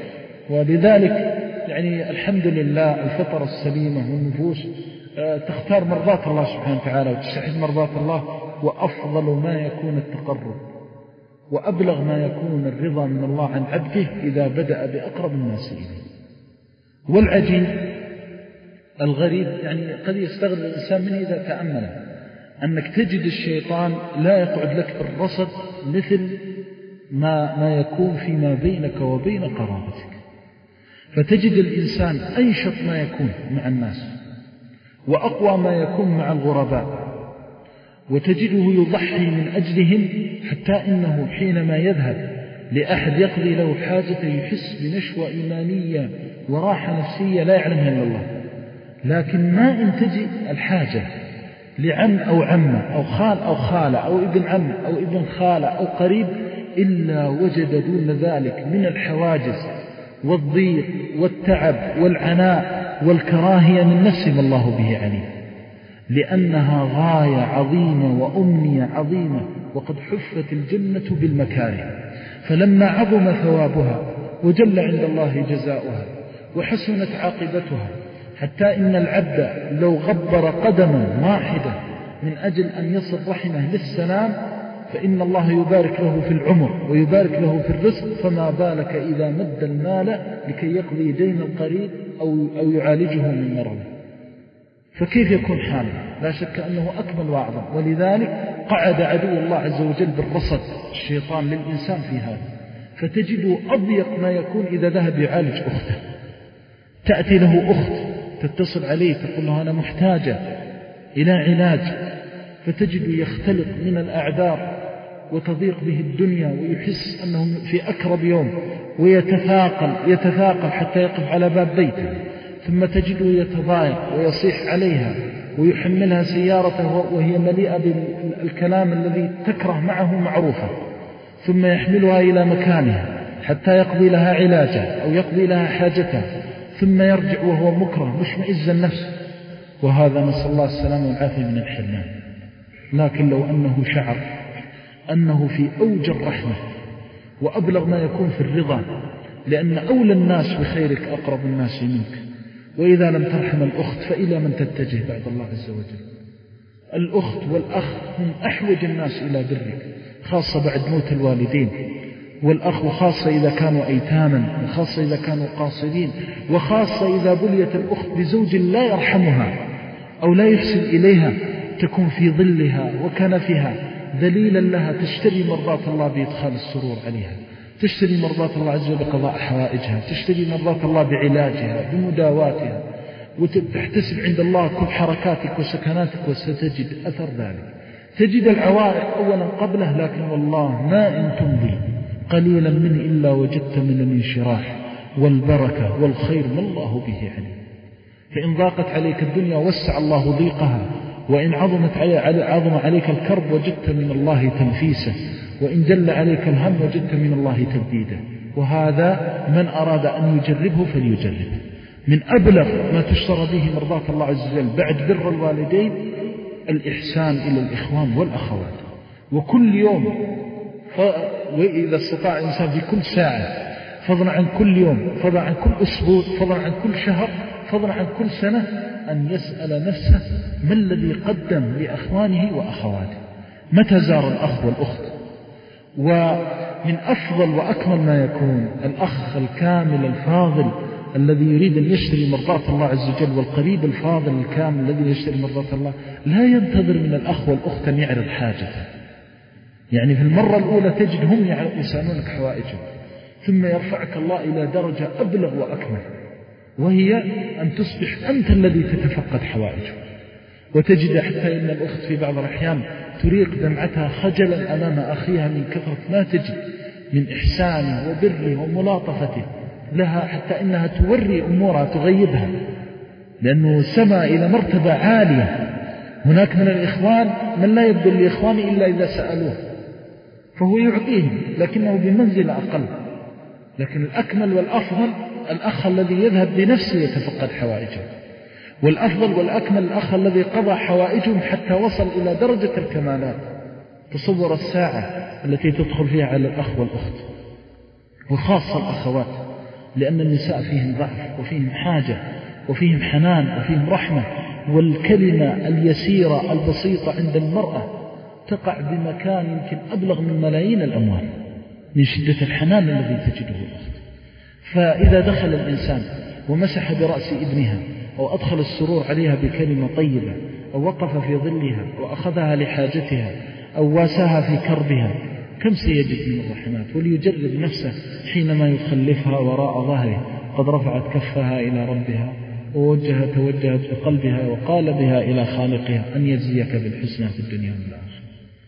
ولذلك يعني الحمد لله الفطر السليمة والنفوس تختار مرضاة الله سبحانه وتعالى وتستحب مرضاة الله، وأفضل ما يكون التقرب وأبلغ ما يكون الرضا من الله عن عبده إذا بدأ بأقرب الناس إليه. والعجيب الغريب يعني قد يستغرب الإنسان منه إذا تأمل أنك تجد الشيطان لا يقعد لك بالرصد مثل ما, ما يكون فيما بينك وبين قرابتك، فتجد الإنسان أنشط ما يكون مع الناس وأقوى ما يكون مع الغرباء، وتجده يضحي من أجلهم حتى إنه حينما يذهب لأحد يقضي له حاجة يحس بنشوة إيمانية وراحة نفسية لا يعلمها إلا الله. لكن ما إن تجي الحاجة لعم أو عمة أو خال أو خالة أو ابن عم أو ابن خالة أو قريب إلا وجد دون ذلك من الحواجز والضيق والتعب والعناء والكراهية من نفس ما الله به عليه، لأنها غاية عظيمة وأمنية عظيمة وقد حفت الجنة بالمكاره. فلما عظم ثوابها وجل عند الله جزاؤها وحسنت عاقبتها حتى إن العبد لو غبر قدما واحدة من أجل أن يصل رحمه للسلام فإن الله يبارك له في العمر ويبارك له في الرزق، فما بالك إذا مد المال لكي يقضي دين القريب أو, أو يعالجه من مرضه. فكيف يكون حاله؟ لا شك أنه أكمل وأعظم. ولذلك قعد عدو الله عز وجل بالرصد الشيطان للإنسان في هذا، فتجده أضيق ما يكون إذا ذهب يعالج أخته. تأتي له أخت تتصل عليه تقول له أنا محتاجة إلى علاج، فتجد يختلط من الأعذار وتضيق به الدنيا ويحس أنه في أكرب يوم ويتثاقل يتثاقل حتى يقف على باب بيته، ثم تجده يتضايق ويصيح عليها ويحملها سيارته وهي مليئة بالكلام الذي تكره معه معروفة، ثم يحملها إلى مكانها حتى يقضي لها علاجها أو يقضي لها حاجتها، ثم يرجع وهو مكره مشمئز النفس. وهذا نسأل الله السلامة والعافية من الحرمان. لكن لو أنه شعر أنه في أوج الرحمة وأبلغ ما يكون في الرضا، لأن أولى الناس بخيرك أقرب الناس منك، وإذا لم ترحم الأخت فإلى من تتجه بعد الله عز وجل؟ الأخت والأخ هم أحوج الناس إلى برك، خاصة بعد موت الوالدين، والأخ وخاصة إذا كانوا أيتاما، وخاصة إذا كانوا قاصرين، وخاصة إذا بليت الأخت بزوج لا يرحمها أو لا يحسن إليها، تكون في ظلها وكنفها ذليلا لها، تشتري مرضاة الله بإدخال السرور عليها، تشتري مرضاة الله عز وجل بقضاء حوائجها، تشتري مرضاة الله بعلاجها بمداواتها، وتحتسب عند الله كل حركاتك وسكناتك، وستجد أثر ذلك. تجد العوائق أولا قبله، لكن والله ما إن تمضي قليلا منه إلا وجدت من الانشراح والبركة والخير ما الله به عليه. فإن ضاقت عليك الدنيا وسع الله ضيقها، وإن عظمت عظم عليك الكرب وجدت من الله تنفيسه، وإن جل عليك الهم وجدت من الله تبديده. وهذا من أراد أن يجربه فليجربه. من أبلغ ما تشترى به مرضاة الله عز وجل بعد بر الوالدين الإحسان إلى الإخوان والأخوات، وكل يوم ف... وإذا استطاع الإنسان في كل ساعة، فضلا عن كل يوم، فضلا عن كل أسبوع، فضلا عن كل شهر، فضلا عن كل سنة، أن يسأل نفسه ما الذي قدم لأخوانه وأخواته، متى زار الأخ والأخت. ومن أفضل وأكمل ما يكون الأخ الكامل الفاضل الذي يريد أن يشتري مرضاة الله عز وجل، والقريب الفاضل الكامل الذي يشتري مرضاة الله، لا ينتظر من الأخ والأخت أن يعرض حاجته. يعني في المرة الأولى تجد هم يسألونك حوائجهم، ثم يرفعك الله إلى درجة أبلغ وأكمل، وهي أن تصبح أنت الذي تتفقد حوائجه. وتجد حتى إن الأخت في بعض الأحيان تريق دمعتها خجلا أمام أخيها من كثرة ما تجد من إحسانه وبره وملاطفته لها، حتى إنها توري أمورها تغيبها، لأنه سمى إلى مرتبة عالية. هناك من الإخوان من لا يبدو لإخواني إلا إذا سألوه فهو يعطيهم، لكنه بمنزل أقل. لكن الأكمل والأفضل الأخ الذي يذهب بنفسه يتفقد حوائجه، والأفضل والأكمل الأخ الذي قضى حوائجهم حتى وصل إلى درجة الكمالات. تصور الساعة التي تدخل فيها على الأخ والأخت، وخاصة الأخوات، لأن النساء فيهم ضعف وفيهم حاجة وفيهم حنان وفيهم رحمة، والكلمة اليسيرة البسيطة عند المرأة تقع بمكان يمكن أبلغ من ملايين الأموال من شدة الحنان الذي تجده الأخت. فإذا دخل الإنسان ومسح برأس ابنها أو أدخل السرور عليها بكلمة طيبة، أو وقف في ظلها وأخذها لحاجتها أو واساها في كربها، كم سيجد من الرحمات. وليجرب نفسه حينما يخلفها وراء ظهره قد رفعت كفها إلى ربها ووجهت توجهت بقلبها وقالبها إلى خالقها أن يجزيك بالحسنى في الدنيا والآخرة،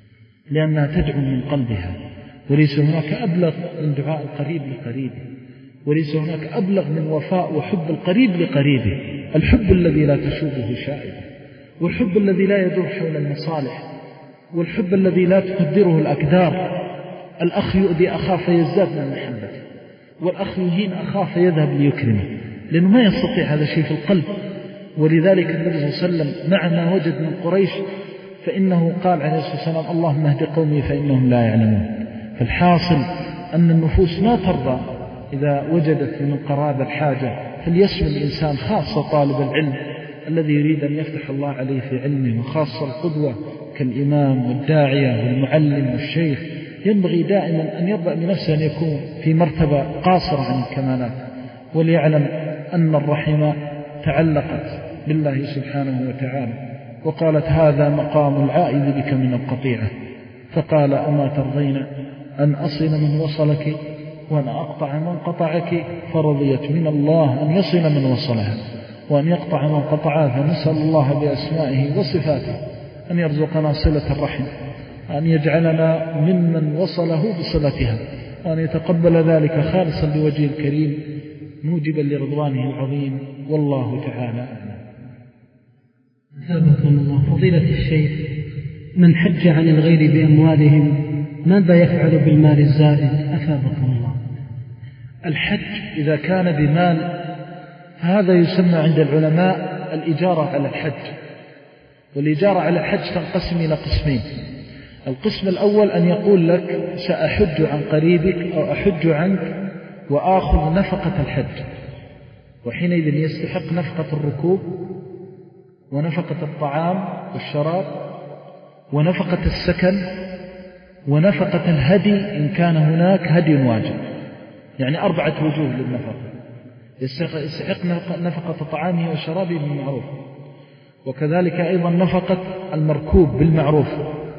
لأنها تدعو من قلبها. وليس هناك أبلغ من دعاء القريب لقريبه، وليس هناك أبلغ من وفاء وحب القريب لقريبه، الحب الذي لا تشوبه شائبة، والحب الذي لا يدور حول المصالح، والحب الذي لا تقدره الأكدار. الأخ يؤذي أخاه فيزداد من محبته، والأخ يهين أخاه فيذهب ليكرمه، لأنه ما يستطيع هذا الشيء في القلب. ولذلك النبي صلى الله عليه وسلم مع ما وجد من قريش فإنه قال عليه الصلاة والسلام اللهم اهد قومي فإنهم لا يعلمون. فالحاصل أن النفوس ما ترضى إذا وجدت من قرابة الحاجة، فليسمى الإنسان خاصة طالب العلم الذي يريد أن يفتح الله عليه في علمه، وخاصة القدوة كالإمام والداعية والمعلم والشيخ، ينبغي دائما أن يرضى بنفسه أن يكون في مرتبة قاصرة عن الكمالات، وليعلم أن الرحمة تعلقت بالله سبحانه وتعالى، وقالت هذا مقام العائذ بك من القطيعة، فقال أما ترضين أن أصل من وصلك وأن أقطع من قطعك، فرضيت من الله أن يصل من وصلها وأن يقطع من قطعها. فنسأل الله بأسمائه وصفاته أن يرزقنا صلة الرحم، أن يجعلنا ممن وصله بصلتها، وأن يتقبل ذلك خالصا لوجه الكريم موجبا لرضوانه العظيم، والله تعالى أعلم. أثابكم الله. فضيلة الشيخ، من حج عن الغير بأموالهم ماذا يفعل بالمال الزائد؟ أثابكم الله. الحج إذا كان بمال فهذا يسمى عند العلماء الإجارة على الحج. والإجارة على الحج تنقسم إلى قسمين. القسم الأول أن يقول لك سأحج عن قريبك أو أحج عنك وآخذ نفقة الحج، وحينئذ يستحق نفقة الركوب ونفقة الطعام والشراب ونفقة السكن ونفقة الهدي إن كان هناك هدي واجب، يعني أربعة وجوه للنفقة. يستحق نفقة طعامه وشرابه بالمعروف، وكذلك أيضا نفقة المركوب بالمعروف،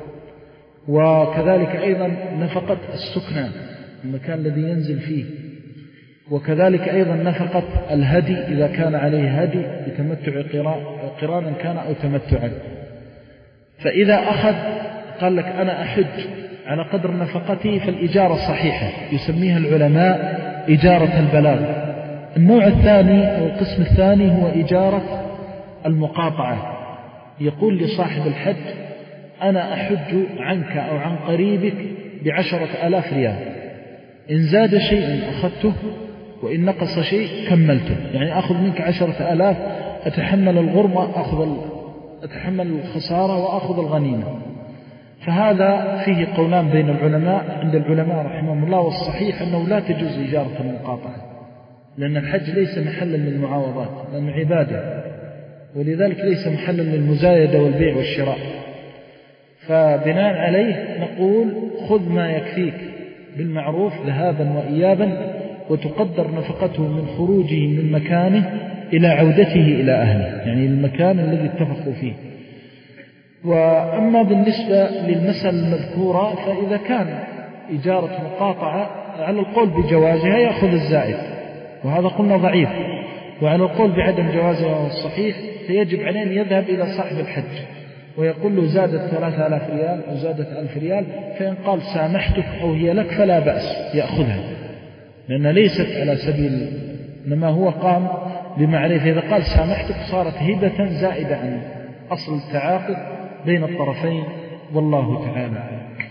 وكذلك أيضا نفقة السكنى المكان الذي ينزل فيه، وكذلك أيضا نفقة الهدي إذا كان عليه هدي بتمتع قرانا كان أو تمتعا. فإذا أخذ قال لك أنا أحج على قدر نفقتي فالإجارة صحيحة، يسميها العلماء إجارة البلاغ. النوع الثاني أو القسم الثاني هو إجارة المقاطعة. يقول لصاحب الحج أنا أحج عنك أو عن قريبك بعشرة ألاف ريال، إن زاد شيء أخذته وإن نقص شيء كملته، يعني أخذ منك عشرة ألاف أتحمل الغرمة أخذ أتحمل الخسارة وأخذ الغنيمة. فهذا فيه قولان بين العلماء عند العلماء رحمهم الله، والصحيح أنه لا تجوز إجارة المقاطعة، لأن الحج ليس محلا للمعاوضات لأنه عبادة، ولذلك ليس محلا للمزايدة والبيع والشراء. فبناء عليه نقول خذ ما يكفيك بالمعروف ذهابا وإيابا، وتقدر نفقته من خروجه من مكانه إلى عودته إلى أهله، يعني المكان الذي اتفقوا فيه. وأما بالنسبة للمسألة المذكورة فإذا كان إجارة مقاطعة على القول بجوازها يأخذ الزائد، وهذا قلنا ضعيف، وعلى القول بعدم جوازها الصحيح فيجب عليه أن يذهب إلى صاحب الحج ويقول له زادت ثلاثة آلاف ريال أو زادت ألف ريال، فإن قال سامحتك أو هي لك فلا بأس يأخذها، لأن ليست على سبيل، إنما هو قام بمعرفة. إذا قال سامحتك صارت هبة زائدة عن أصل التعاقد بين الطرفين، والله تعالى.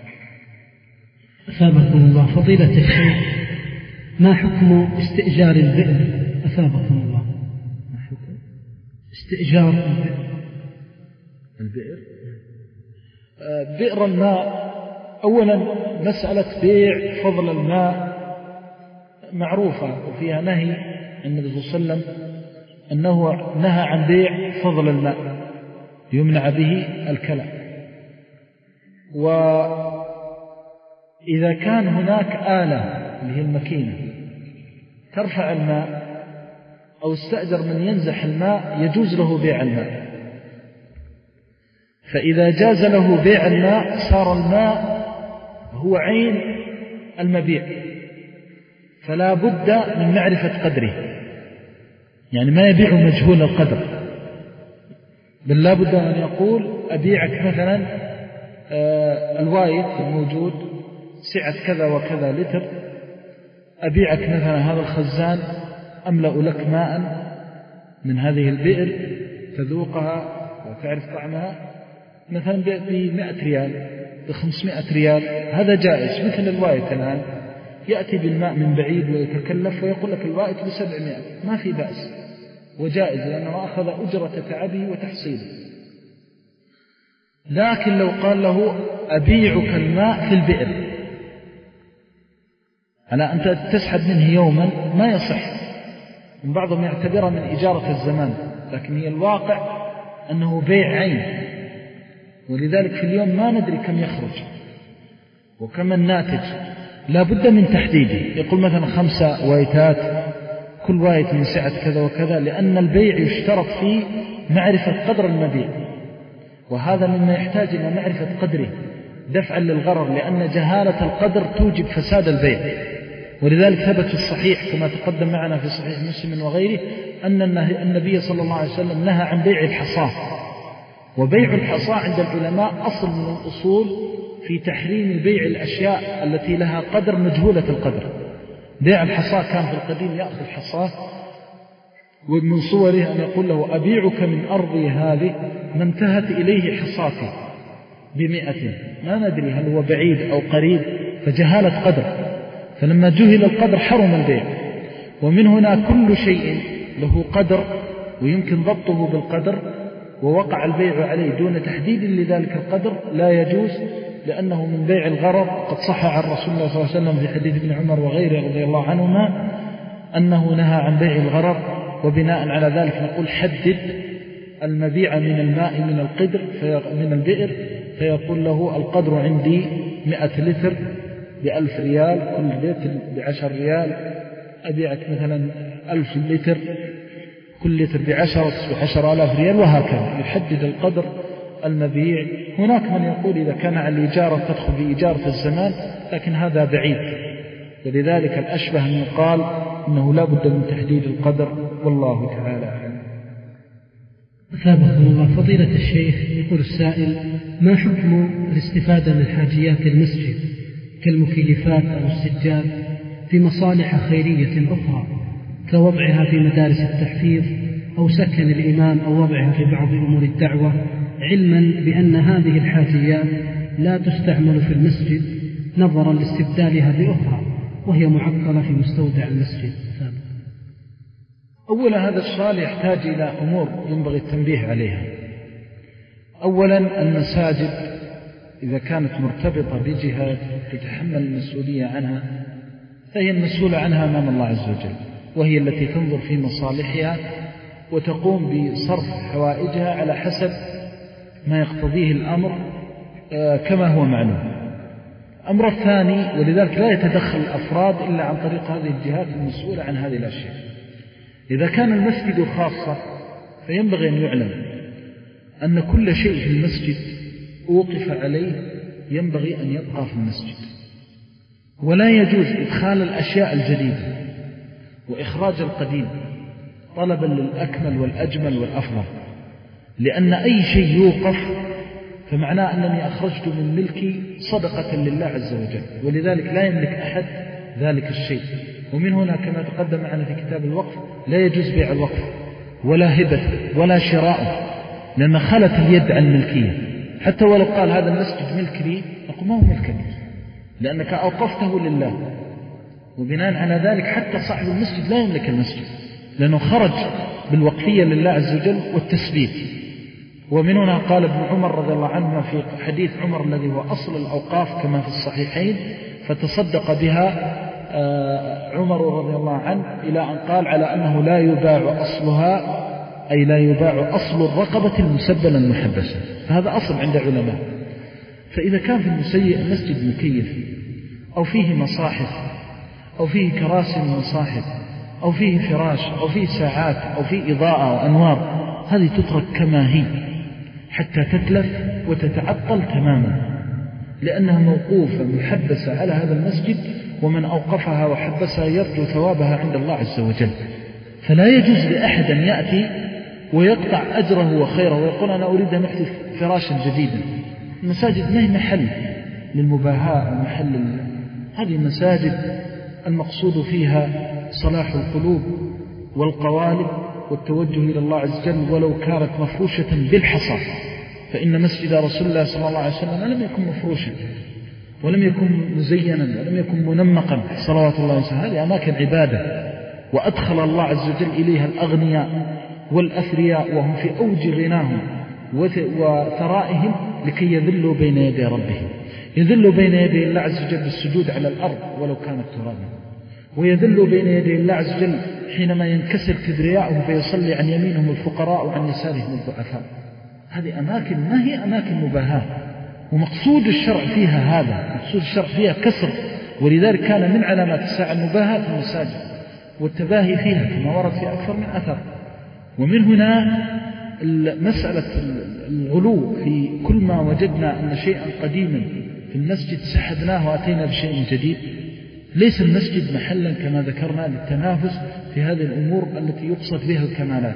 أثابكم الله فضيلة الشيخ، ما حكم استئجار البئر؟ أثابكم الله، ما حكم استئجار البئر؟ البئر بئر الماء، أولا مسألة بيع فضل الماء معروفة، وفيها نهي النبي صلى الله عليه وسلم أنه نهى عن بيع فضل الماء يمنع به الكلى. وإذا كان هناك آلة اللي هي المكينة ترفع الماء أو استأجر من ينزح الماء يجوز له بيع الماء، فإذا جاز له بيع الماء صار الماء هو عين المبيع، فلا بد من معرفة قدره، يعني ما يبيع مجهول القدر، بل لا بد أن يقول أبيعك مثلا آه الوايت الموجود سعة كذا وكذا لتر، أبيعك مثلا هذا الخزان أملأ لك ماء من هذه البئر تذوقها وتعرف طعمها مثلا بمئة ريال بخمسمائة ريال، هذا جائز. مثل الوايت الآن يأتي بالماء من بعيد ويتكلف ويقول لك الوايت بسبعمائة، ما في بأس وجائز، لأنه أخذ أجرة تعبه وتحصيله. لكن لو قال له أبيعك الماء في البئر على أن تسحب منه يوما ما يصح، من بعضهم يعتبرها من إجارة الزمان، لكن هي الواقع أنه بيع عين، ولذلك في اليوم ما ندري كم يخرج وكم الناتج، لا بد من تحديده، يقول مثلا خمسة وايتات كل وايت من سعة كذا وكذا، لأن البيع يشترط فيه معرفة قدر المبيع، وهذا مما يحتاج إلى معرفة قدره دفعا للغرر، لأن جهالة القدر توجب فساد البيع. ولذلك ثبت في الصحيح كما تقدم معنا في صحيح مسلم وغيره أن النبي صلى الله عليه وسلم نهى عن بيع الحصاة، وبيع الحصاة عند العلماء أصل من الأصول في تحريم بيع الأشياء التي لها قدر مجهولة القدر. بيع الحصاة كان في القديم يأخذ حصاة ومن صوره أن يقول له أبيعك من أرضي هذه ما انتهت إليه حصاتي بمئة، ما ندري هل هو بعيد أو قريب، فجهالة قدر، فلما جهل القدر حرم البيع. ومن هنا كل شيء له قدر ويمكن ضبطه بالقدر ووقع البيع عليه دون تحديد لذلك القدر لا يجوز، لأنه من بيع الغرر. قد صح عن رسول الله صلى الله عليه وسلم في حديث ابن عمر وغيره رضي الله عنهما أنه نهى عن بيع الغرر، وبناء على ذلك نقول حدد المبيع من الماء من القدر من البئر، فيقول له القدر عندي مئة لتر بألف ريال، كل لتر بعشر ريال، أبيعك مثلا ألف لتر كل لتر بعشر بعشر آلاف ريال، وهكذا يحدد القدر المبيع. هناك من يقول إذا كان على الإجارة تدخل بإجارة الزمان، لكن هذا بعيد، ولذلك الأشبه أن يقال إنه لا بد من تحديد القدر، والله تعالى أعلم. أثابكم الله فضيلة الشيخ، يقول السائل: ما حكم الاستفادة من حاجيات المسجد كالمكيفات أو السجاد في مصالح خيرية أخرى كوضعها في مدارس التحفيظ أو سكن الإمام أو وضعها في بعض أمور الدعوة، علما بأن هذه الحاجيات لا تستعمل في المسجد نظرا لاستبدالها بأخرى وهي معطلة في مستودع المسجد؟ أولا هذا السؤال يحتاج إلى أمور ينبغي التنبيه عليها. أولا المساجد إذا كانت مرتبطة بجهة تتحمل المسؤولية عنها فهي المسؤولة عنها أمام الله عز وجل، وهي التي تنظر في مصالحها وتقوم بصرف حوائجها على حسب ما يقتضيه الأمر كما هو معلوم. الأمر الثاني، ولذلك لا يتدخل الأفراد إلا عن طريق هذه الجهات المسؤولة عن هذه الأشياء. إذا كان المسجد خاصة فينبغي أن يعلم أن كل شيء في المسجد أوقف عليه ينبغي أن يبقى في المسجد، ولا يجوز إدخال الأشياء الجديدة وإخراج القديم طلبا للأكمل والأجمل والأفضل، لأن أي شيء يوقف فمعناه أنني أخرجت من ملكي صدقة لله عز وجل، ولذلك لا يملك أحد ذلك الشيء. ومن هنا كما تقدم معنا في كتاب الوقف لا يجوز بيع الوقف ولا هبته ولا شراءه، لأن خلت اليد عن الملكية. حتى ولو قال هذا المسجد ملك لي، نقول ما هو ملك لي، لأنك أوقفته لله، وبناء على ذلك حتى صاحب المسجد لا يملك المسجد، لأنه خرج بالوقفية لله عز وجل والتثبيت. ومن هنا قال ابن عمر رضي الله عنه في حديث عمر الذي هو أصل الأوقاف كما في الصحيحين، فتصدق بها عمر رضي الله عنه إلى أن قال على أنه لا يباع أصلها، أي لا يباع أصل الرقبة المسبلة المحبسة، فهذا أصل عند علماء. فإذا كان في المسجد مكيف أو فيه مصاحف أو فيه كراسي ومصاحف أو فيه فراش أو فيه ساعات أو فيه إضاءة وأنوار، هذه تترك كما هي حتى تتلف وتتعطل تماما، لأنها موقوفة محبسة على هذا المسجد، ومن أوقفها وحبسها يرجو ثوابها عند الله عز وجل. فلا يجوز لأحد أن يأتي ويقطع أجره وخيره ويقول أنا أريد أن أحدث فراشا جديدا. المساجد ما هي محل للمباهاة ومحل ال... هذه المساجد المقصود فيها صلاح القلوب والقوالب والتوجه إلى الله عز وجل، ولو كانت مفروشة بالحصى، فإن مسجد رسول الله صلى الله عليه وسلم لم يكن مفروشا ولم يكن مزينا ولم يكن منمقا صلوات الله وسلامه. هذه أماكن عبادة، وأدخل الله عز وجل إليها الأغنياء والأثرياء وهم في أوج غناهم وثرائهم لكي يذلوا بين يدي ربهم. يذلوا بين يدي الله عز وجل بالسجود على الأرض ولو كانت ترابا، ويذلوا بين يدي الله عز وجل حينما ينكسر كبرياءهم فيصلي عن يمينهم الفقراء وعن يسارهم الضعفاء. هذه أماكن ما هي أماكن مباهاة، ومقصود الشرع فيها هذا، مقصود الشرع فيها كسر. ولذلك كان من علامات الساعة المباهاة في المساجد والتباهي فيها كما ورد في أكثر من أثر. ومن هنا مسألة الغلو في كل ما وجدنا أن شيئا قديما في المسجد سحبناه وأتينا بشيء جديد. ليس المسجد محلا كما ذكرنا للتنافس في هذه الأمور التي يقصد بها الكمالات،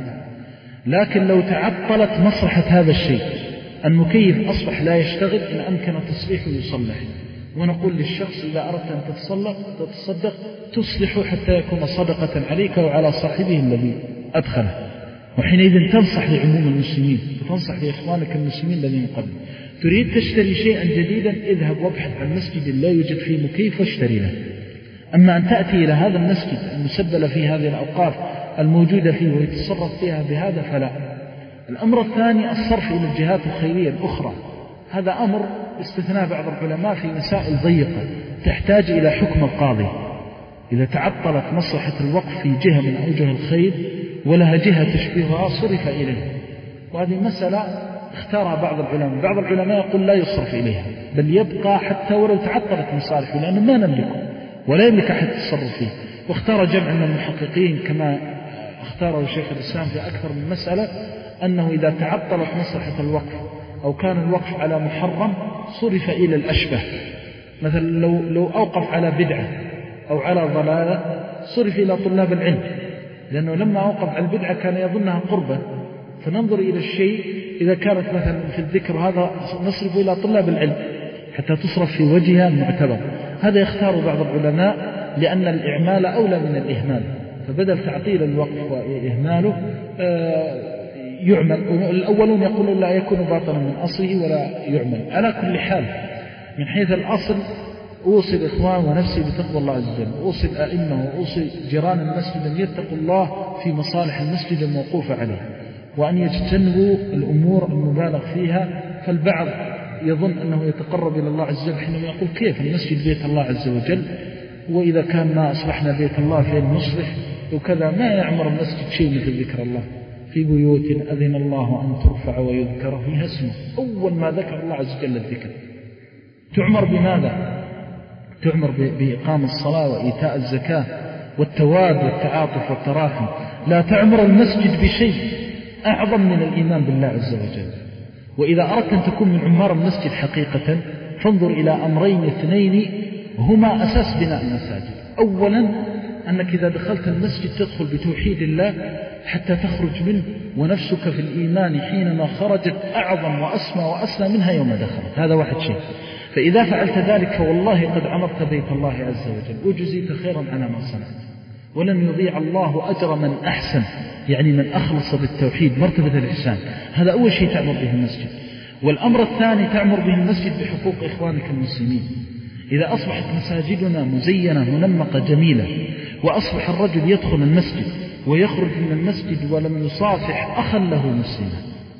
لكن لو تعطلت مصلحة هذا الشيء، المكيف أصبح لا يشتغل، إن أمكن تصليحه يصلح. ونقول للشخص إذا أردت أن تتصلح تتصدق تصلحه حتى يكون صدقة عليك وعلى صاحبه الذي أدخله، وحينئذ تنصح لعموم المسلمين وتنصح لإخوانك المسلمين الذين قبل. تريد تشتري شيئا جديدا، اذهب وابحث عن مسجد لا يوجد فيه مكيف واشتري له. أما أن تأتي إلى هذا المسجد المسبل في هذه الأوقاف الموجودة فيه ويتصرف فيها بهذا فلا. الأمر الثاني الصرف إلى الجهات الخيرية الأخرى، هذا أمر استثناء بعض العلماء في مسائل ضيقة تحتاج إلى حكم القاضي. إذا تعطلت مصلحة الوقف في جهة من أوجه الخير ولها جهة تشبهها صرف إليه، وهذه مسألة اختار بعض العلماء. بعض العلماء يقول لا يصرف إليها بل يبقى حتى ولو تعطلت مصالحه، لأنه ما نملكه ولا يملك أحد التصرف فيه. واختار جمع من المحققين كما اختاره شيخ الإسلام في أكثر من مسألة أنه إذا تعطلت مصلحة الوقف أو كان الوقف على محرم صرف إلى الأشبه. مثلا لو, لو أوقف على بدعة أو على ضلالة صرف إلى طلاب العلم، لأنه لما أوقف على البدعة كان يظنها قربة، فننظر إلى الشيء إذا كانت مثلا في الذكر هذا نصرف إلى طلاب العلم حتى تصرف في وجهها المعتبر. هذا يختار بعض العلماء لأن الإعمال أولى من الإهمال، فبدل تعطيل الوقف وإهماله يعمل. الأولون يقولون لا يكون باطلا من أصله ولا يعمل. على كل حال من حيث الأصل أوصي الإخوان ونفسي بتقوى الله عز وجل، أوصي الأئمة وأوصي جيران المسجد أن يتقوا الله في مصالح المسجد الموقوف عليه، وأن يجتنبوا الأمور المبالغ فيها. فالبعض يظن أنه يتقرب إلى الله عز وجل حينما يقول كيف المسجد بيت الله عز وجل، وإذا كان ما أصبحنا بيت الله فين نصلح وكذا، ما يعمر المسجد شيء مثل ذكر الله. في بيوت أذن الله أن ترفع ويذكر فيها اسمه. أول ما ذكر الله عز وجل الذكر. تعمر بماذا؟ تعمر بإقام الصلاة وإيتاء الزكاة والتواد والتعاطف والتراحم. لا تعمر المسجد بشيء أعظم من الإيمان بالله عز وجل. وإذا أردت أن تكون من عمار المسجد حقيقة فانظر إلى أمرين اثنين هما أساس بناء المساجد. أولا أنك إذا دخلت المسجد تدخل بتوحيد الله حتى تخرج منه ونفسك في الإيمان حينما خرجت أعظم وأسمى وأسمى منها يوم دخلت. هذا واحد شيء. فإذا فعلت ذلك فوالله قد عمرت بيت الله عز وجل وجزيت خيرا على ما صنعت، ولن يضيع الله أجر من أحسن، يعني من أخلص بالتوحيد مرتبة الإحسان. هذا أول شيء تعمر به المسجد. والأمر الثاني تعمر به المسجد بحقوق إخوانك المسلمين. إذا أصبحت مساجدنا مزينة منمقة جميلة وأصبح الرجل يدخل المسجد ويخرج من المسجد ولم يصافح أخا له مسلما،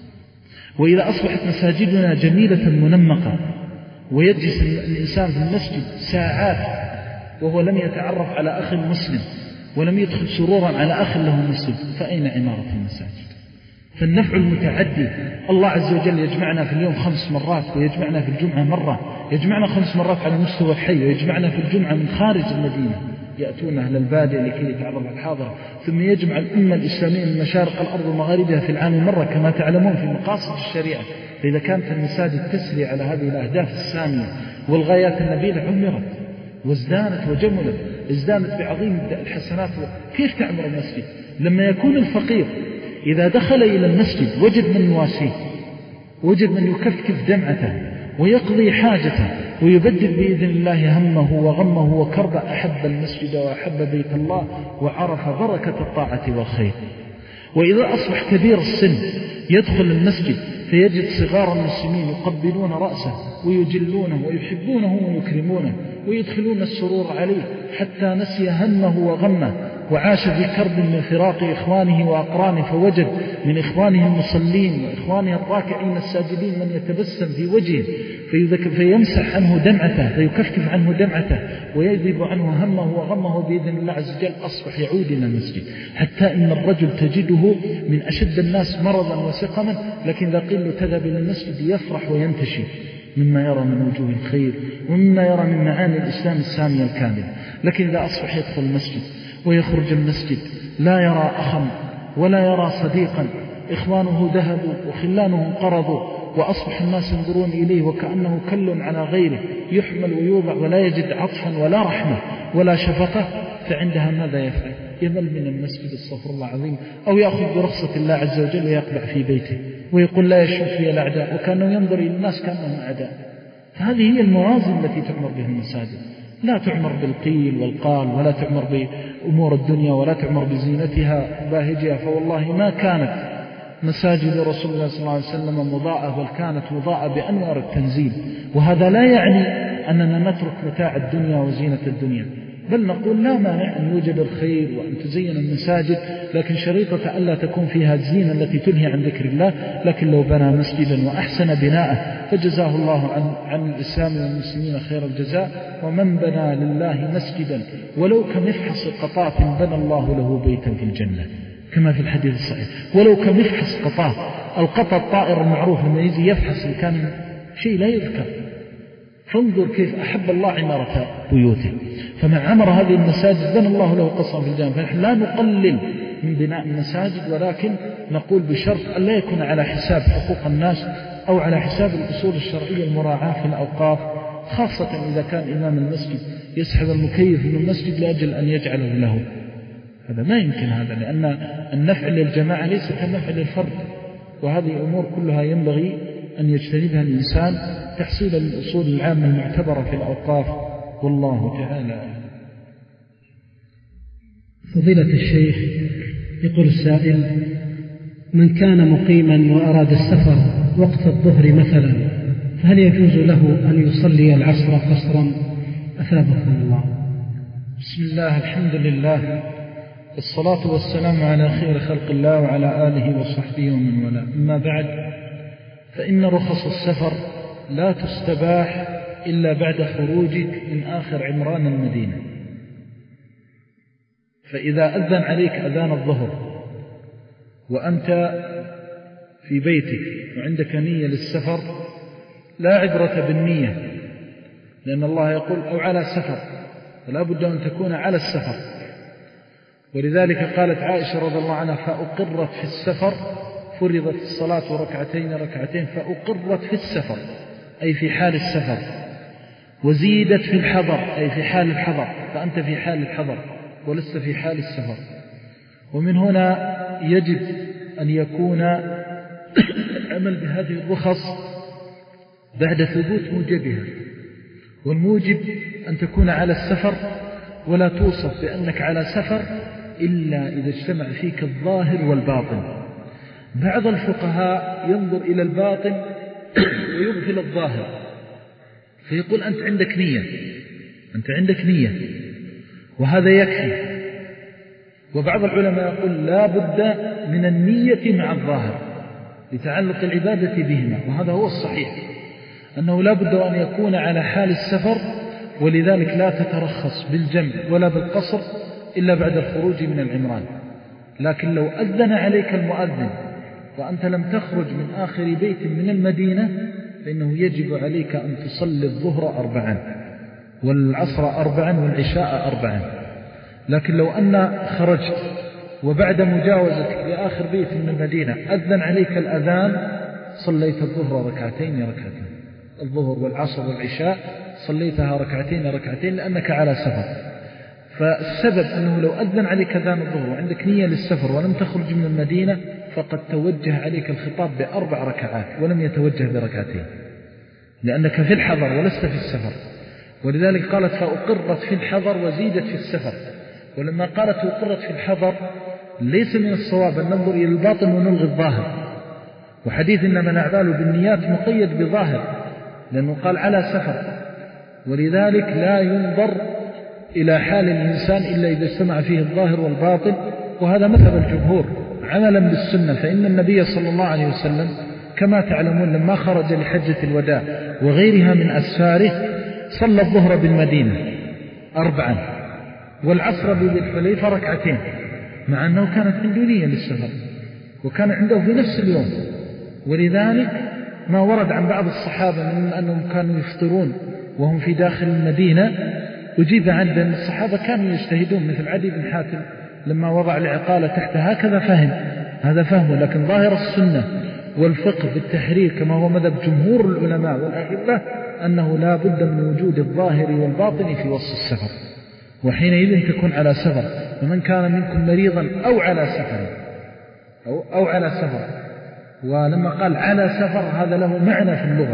وإذا أصبحت مساجدنا جميلة منمقة ويجلس الإنسان في المسجد ساعات وهو لم يتعرف على أخ مسلم ولم يدخل سرورا على أخ له مسلم، فأين عمارة المساجد؟ فالنفع المتعدي. الله عز وجل يجمعنا في اليوم خمس مرات ويجمعنا في الجمعة مرة، يجمعنا خمس مرات على مستوى الحي ويجمعنا في الجمعة من خارج المدينة، يأتون أهل البادية لكي يتعرض الحاضرة، ثم يجمع الأمة الإسلامية من مشارق الأرض ومغاربها في العام مرة كما تعلمون في مقاصد الشريعة. فإذا كانت المساجد تسري على هذه الأهداف السامية والغايات النبيلة عمرت وازدانت وجملت، ازدانت بعظيم الحسنات. كيف تعمر المسجد؟ لما يكون الفقير إذا دخل إلى المسجد وجد من يواسيه، وجد من يكفكف دمعته ويقضي حاجته ويبدل بإذن الله همه وغمه وكربه، أحب المسجد وأحب بيت الله وعرف بركة الطاعة والخير. وإذا أصبح كبير السن يدخل المسجد فيجد صغار المسلمين يقبلون رأسه ويجلونه ويحبونه ويكرمونه ويدخلون السرور عليه حتى نسي همه وغمه وعاش في كرب من فراق إخوانه وأقرانه، فوجد من إخوانه المصلين وإخوانه الراكعين الساجدين من يتبسم في وجهه فيمسح عنه دمعته فيكفكف عنه دمعته ويذهب عنه همه وغمه بإذن الله عز وجل. أصبح يعود إلى المسجد، حتى إن الرجل تجده من أشد الناس مرضا وسقما، لكن إذا قيل له تذهب إلى المسجد يفرح وينتشي مما يرى من وجوه الخير ومما يرى من معاني الإسلام السامية الكامل. لكن إذا أصبح يدخل المسجد ويخرج المسجد لا يرى أخا ولا يرى صديقا، إخوانه ذهبوا وخلانه انقرضوا وأصبح الناس ينظرون إليه وكأنه كل على غيره، يحمل ويوضع ولا يجد عطفا ولا رحمة ولا شفقة، فعندها ماذا يفعل؟ يمل من المسجد استغفر الله العظيم، أو يأخذ برخصة الله عز وجل ويقبع في بيته ويقول لا يشوف في الأعداء، وكأنه ينظر إلى الناس كأنهم أعداء. فهذه هي الموازن التي تعمر بها المساجد. لا تعمر بالقيل والقال، ولا تعمر بأمور الدنيا، ولا تعمر بزينتها باهجها. فوالله ما كانت مساجد رسول الله صلى الله عليه وسلم مضاءة، بل كانت مضاءة بأنوار التنزيل. وهذا لا يعني أننا نترك متاع الدنيا وزينة الدنيا، بل نقول لا مانع أن يوجد الخير وأن تزين المساجد، لكن شريطة ألا تكون فيها الزينة التي تنهي عن ذكر الله. لكن لو بنى مسجدا وأحسن بناءه فجزاه الله عن, عن الإسلام والمسلمين خير الجزاء. ومن بنى لله مسجدا ولو كمفحص قطاف بنى الله له بيتا في الجنة، كما في الحديث الصحيح. ولو كمفحص قطاف، القطا الطائر المعروف لما يجي يفحص إن كان شيء لا يذكر. فانظر كيف أحب الله عمارة بيوته. فمن عمر هذه المساجد بنى الله له قصرا في الجنة. فنحن لا نقلل من بناء المساجد، ولكن نقول بشرط أن لا يكون على حساب حقوق الناس أو على حساب الأصول الشرعية المراعاة في الأوقاف، خاصة إذا كان إمام المسجد يسحب المكيف من المسجد لأجل أن يجعله له. هذا ما يمكن، هذا لأن النفع للجماعة ليس كالنفع للفرد، وهذه أمور كلها ينبغي أن يجتنبها الإنسان تحصيلا للأصول العامة المعتبرة في الأوقاف. والله تعالى. فضيلة الشيخ، يقول السائل: من كان مقيما وأراد السفر وقت الظهر مثلا، فهل يجوز له أن يصلي العصر قصرا؟ أثابكم الله. بسم الله، الحمد لله، والصلاة والسلام على خير خلق الله وعلى آله وصحبه ومن والاه. أما بعد، فإن رخص السفر لا تستباح إلا بعد خروجك من آخر عمران المدينة. فإذا أذن عليك أذان الظهر وأنت في بيتك وعندك نية للسفر لا عبرة بالنية، لأن الله يقول أو على سفر، فلا بد أن تكون على السفر. ولذلك قالت عائشة رضي الله عنها: فأقرت في السفر، فرضت الصلاة ركعتين ركعتين فأقرت في السفر أي في حال السفر، وزيدت في الحضر أي في حال الحضر، فأنت في حال الحضر ولست في حال السفر. ومن هنا يجب أن يكون العمل بهذه الرخص بعد ثبوت موجبها، والموجب أن تكون على السفر، ولا توصف بأنك على سفر إلا إذا اجتمع فيك الظاهر والباطن. بعض الفقهاء ينظر إلى الباطن ويغفل الظاهر، فيقول أنت عندك نية، أنت عندك نية وهذا يكفي. وبعض العلماء يقول لا بد من النية مع الظاهر لتعلق العبادة بهما، وهذا هو الصحيح، أنه لا بد أن يكون على حال السفر، ولذلك لا تترخص بالجمع ولا بالقصر إلا بعد الخروج من العمران. لكن لو أذن عليك المؤذن وأنت لم تخرج من آخر بيت من المدينة فإنه يجب عليك أن تصلي الظهر أربعا والعصر أربعا والعشاء أربعا. لكن لو أن خرجت وبعد مجاوزتك لآخر بيت من المدينة أذن عليك الأذان صليت الظهر ركعتين ركعتين، الظهر والعصر والعشاء صليتها ركعتين ركعتين لأنك على سفر. فالسبب أنه لو أذن عليك أذان الظهر وعندك نية للسفر ولم تخرج من المدينة فقد توجه عليك الخطاب بأربع ركعات ولم يتوجه بركعتين، لأنك في الحضر ولست في السفر. ولذلك قالت فأقرت في الحضر وزيدت في السفر. ولما قالت أقرت في الحضر ليس من الصواب أن ننظر إلى الباطن ونلغي الظاهر، وحديث إنما الأعمال بالنيات مقيد بظاهر لأنه قال على سفر، ولذلك لا ينظر إلى حال الإنسان إلا إذا اجتمع فيه الظاهر والباطن. وهذا مذهب الجمهور عملا بالسنة، فإن النبي صلى الله عليه وسلم كما تعلمون لما خرج لحجة الوداع وغيرها من أسفاره صلى الظهر بالمدينة أربعا والعصر بذي الحليفة ركعتين، مع أنه كانت عنده نية للسفر وكان عنده في نفس اليوم. ولذلك ما ورد عن بعض الصحابة من أنهم كانوا يفطرون وهم في داخل المدينة أجيب عن بأن الصحابة كانوا يجتهدون، مثل عدي بن حاتم لما وضع العقالة تحت هكذا فهم، هذا فهمه. لكن ظاهر السنة والفقه بالتحرير كما هو مذهب جمهور العلماء والأئمة أنه لا بد من وجود الظاهر والباطن في وسط السفر، وحينئذ تكون على سفر. ومن كان منكم مريضا أو على سفر أو, أو على سفر، ولما قال على سفر هذا له معنى في اللغة،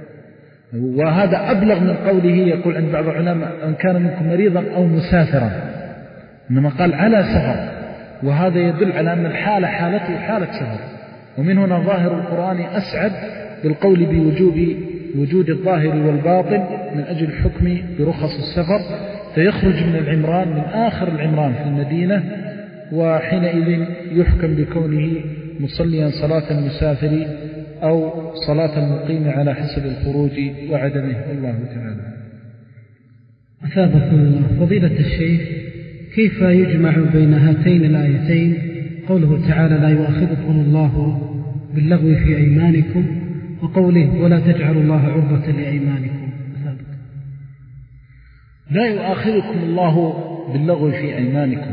وهذا أبلغ من قوله يقول عند بعض العلماء أن كان منكم مريضا أو مسافرا، إنما قال على سفر، وهذا يدل على أن الحالة حالته حالة سفر. ومن هنا ظاهر القرآن أسعد بالقول بوجوب وجود الظاهر والباطن من أجل الحكم برخص السفر، فيخرج من العمران من آخر العمران في المدينة، وحينئذ يحكم بكونه مصليا صلاة المسافر أو صلاة المقيم على حسب الخروج وعدمه. الله تعالى. أثابكم الله. فضيلة الشيخ، كيف يجمع بين هاتين الآيتين قوله تعالى لا يؤاخذكم الله باللغو في أيمانكم وقوله ولا تجعلوا الله عرضة لأيمانكم؟ أثابك. لا يؤاخذكم الله باللغو في أيمانكم.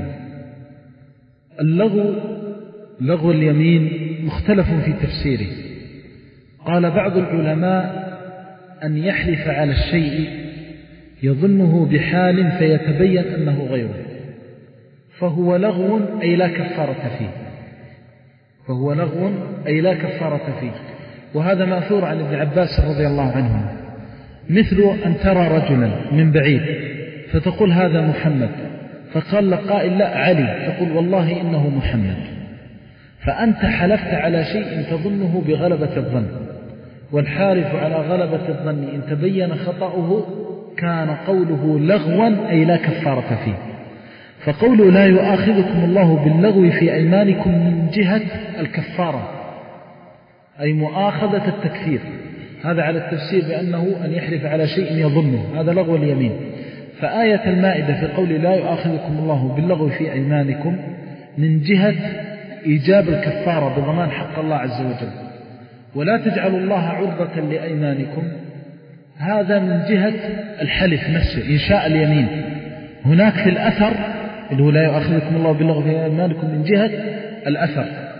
اللغو لغو اليمين مختلف في تفسيره. قال بعض العلماء أن يحلف على الشيء يظنه بحال فيتبين أنه غيره، فهو لغو أي لا كفارة فيه، فهو لغو أي لا كفارة فيه. وهذا مأثور عن ابن عباس رضي الله عنه، مثل أن ترى رجلا من بعيد فتقول هذا محمد، فقال لك قائل لا علي، تقول والله إنه محمد، فأنت حلفت على شيء تظنه بغلبة الظن، والحالف على غلبة الظن إن تبين خطأه كان قوله لغوا أي لا كفارة فيه. فقوله لا يؤاخذكم الله باللغو في أيمانكم من جهة الكفارة أي مؤاخذة التكفير، هذا على التفسير بأنه أن يحلف على شيء يظنه، هذا لغو اليمين. فآية المائدة في قول لا يؤاخذكم الله باللغو في أيمانكم من جهة إيجاب الكفارة بضمان حق الله عز وجل. ولا تجعلوا الله عرضة لأيمانكم، هذا من جهة الحلف نفسه، إنشاء اليمين. هناك في الأثر اللي هو لا يؤاخذكم الله باللغو في أيمانكم من جهة الأثر.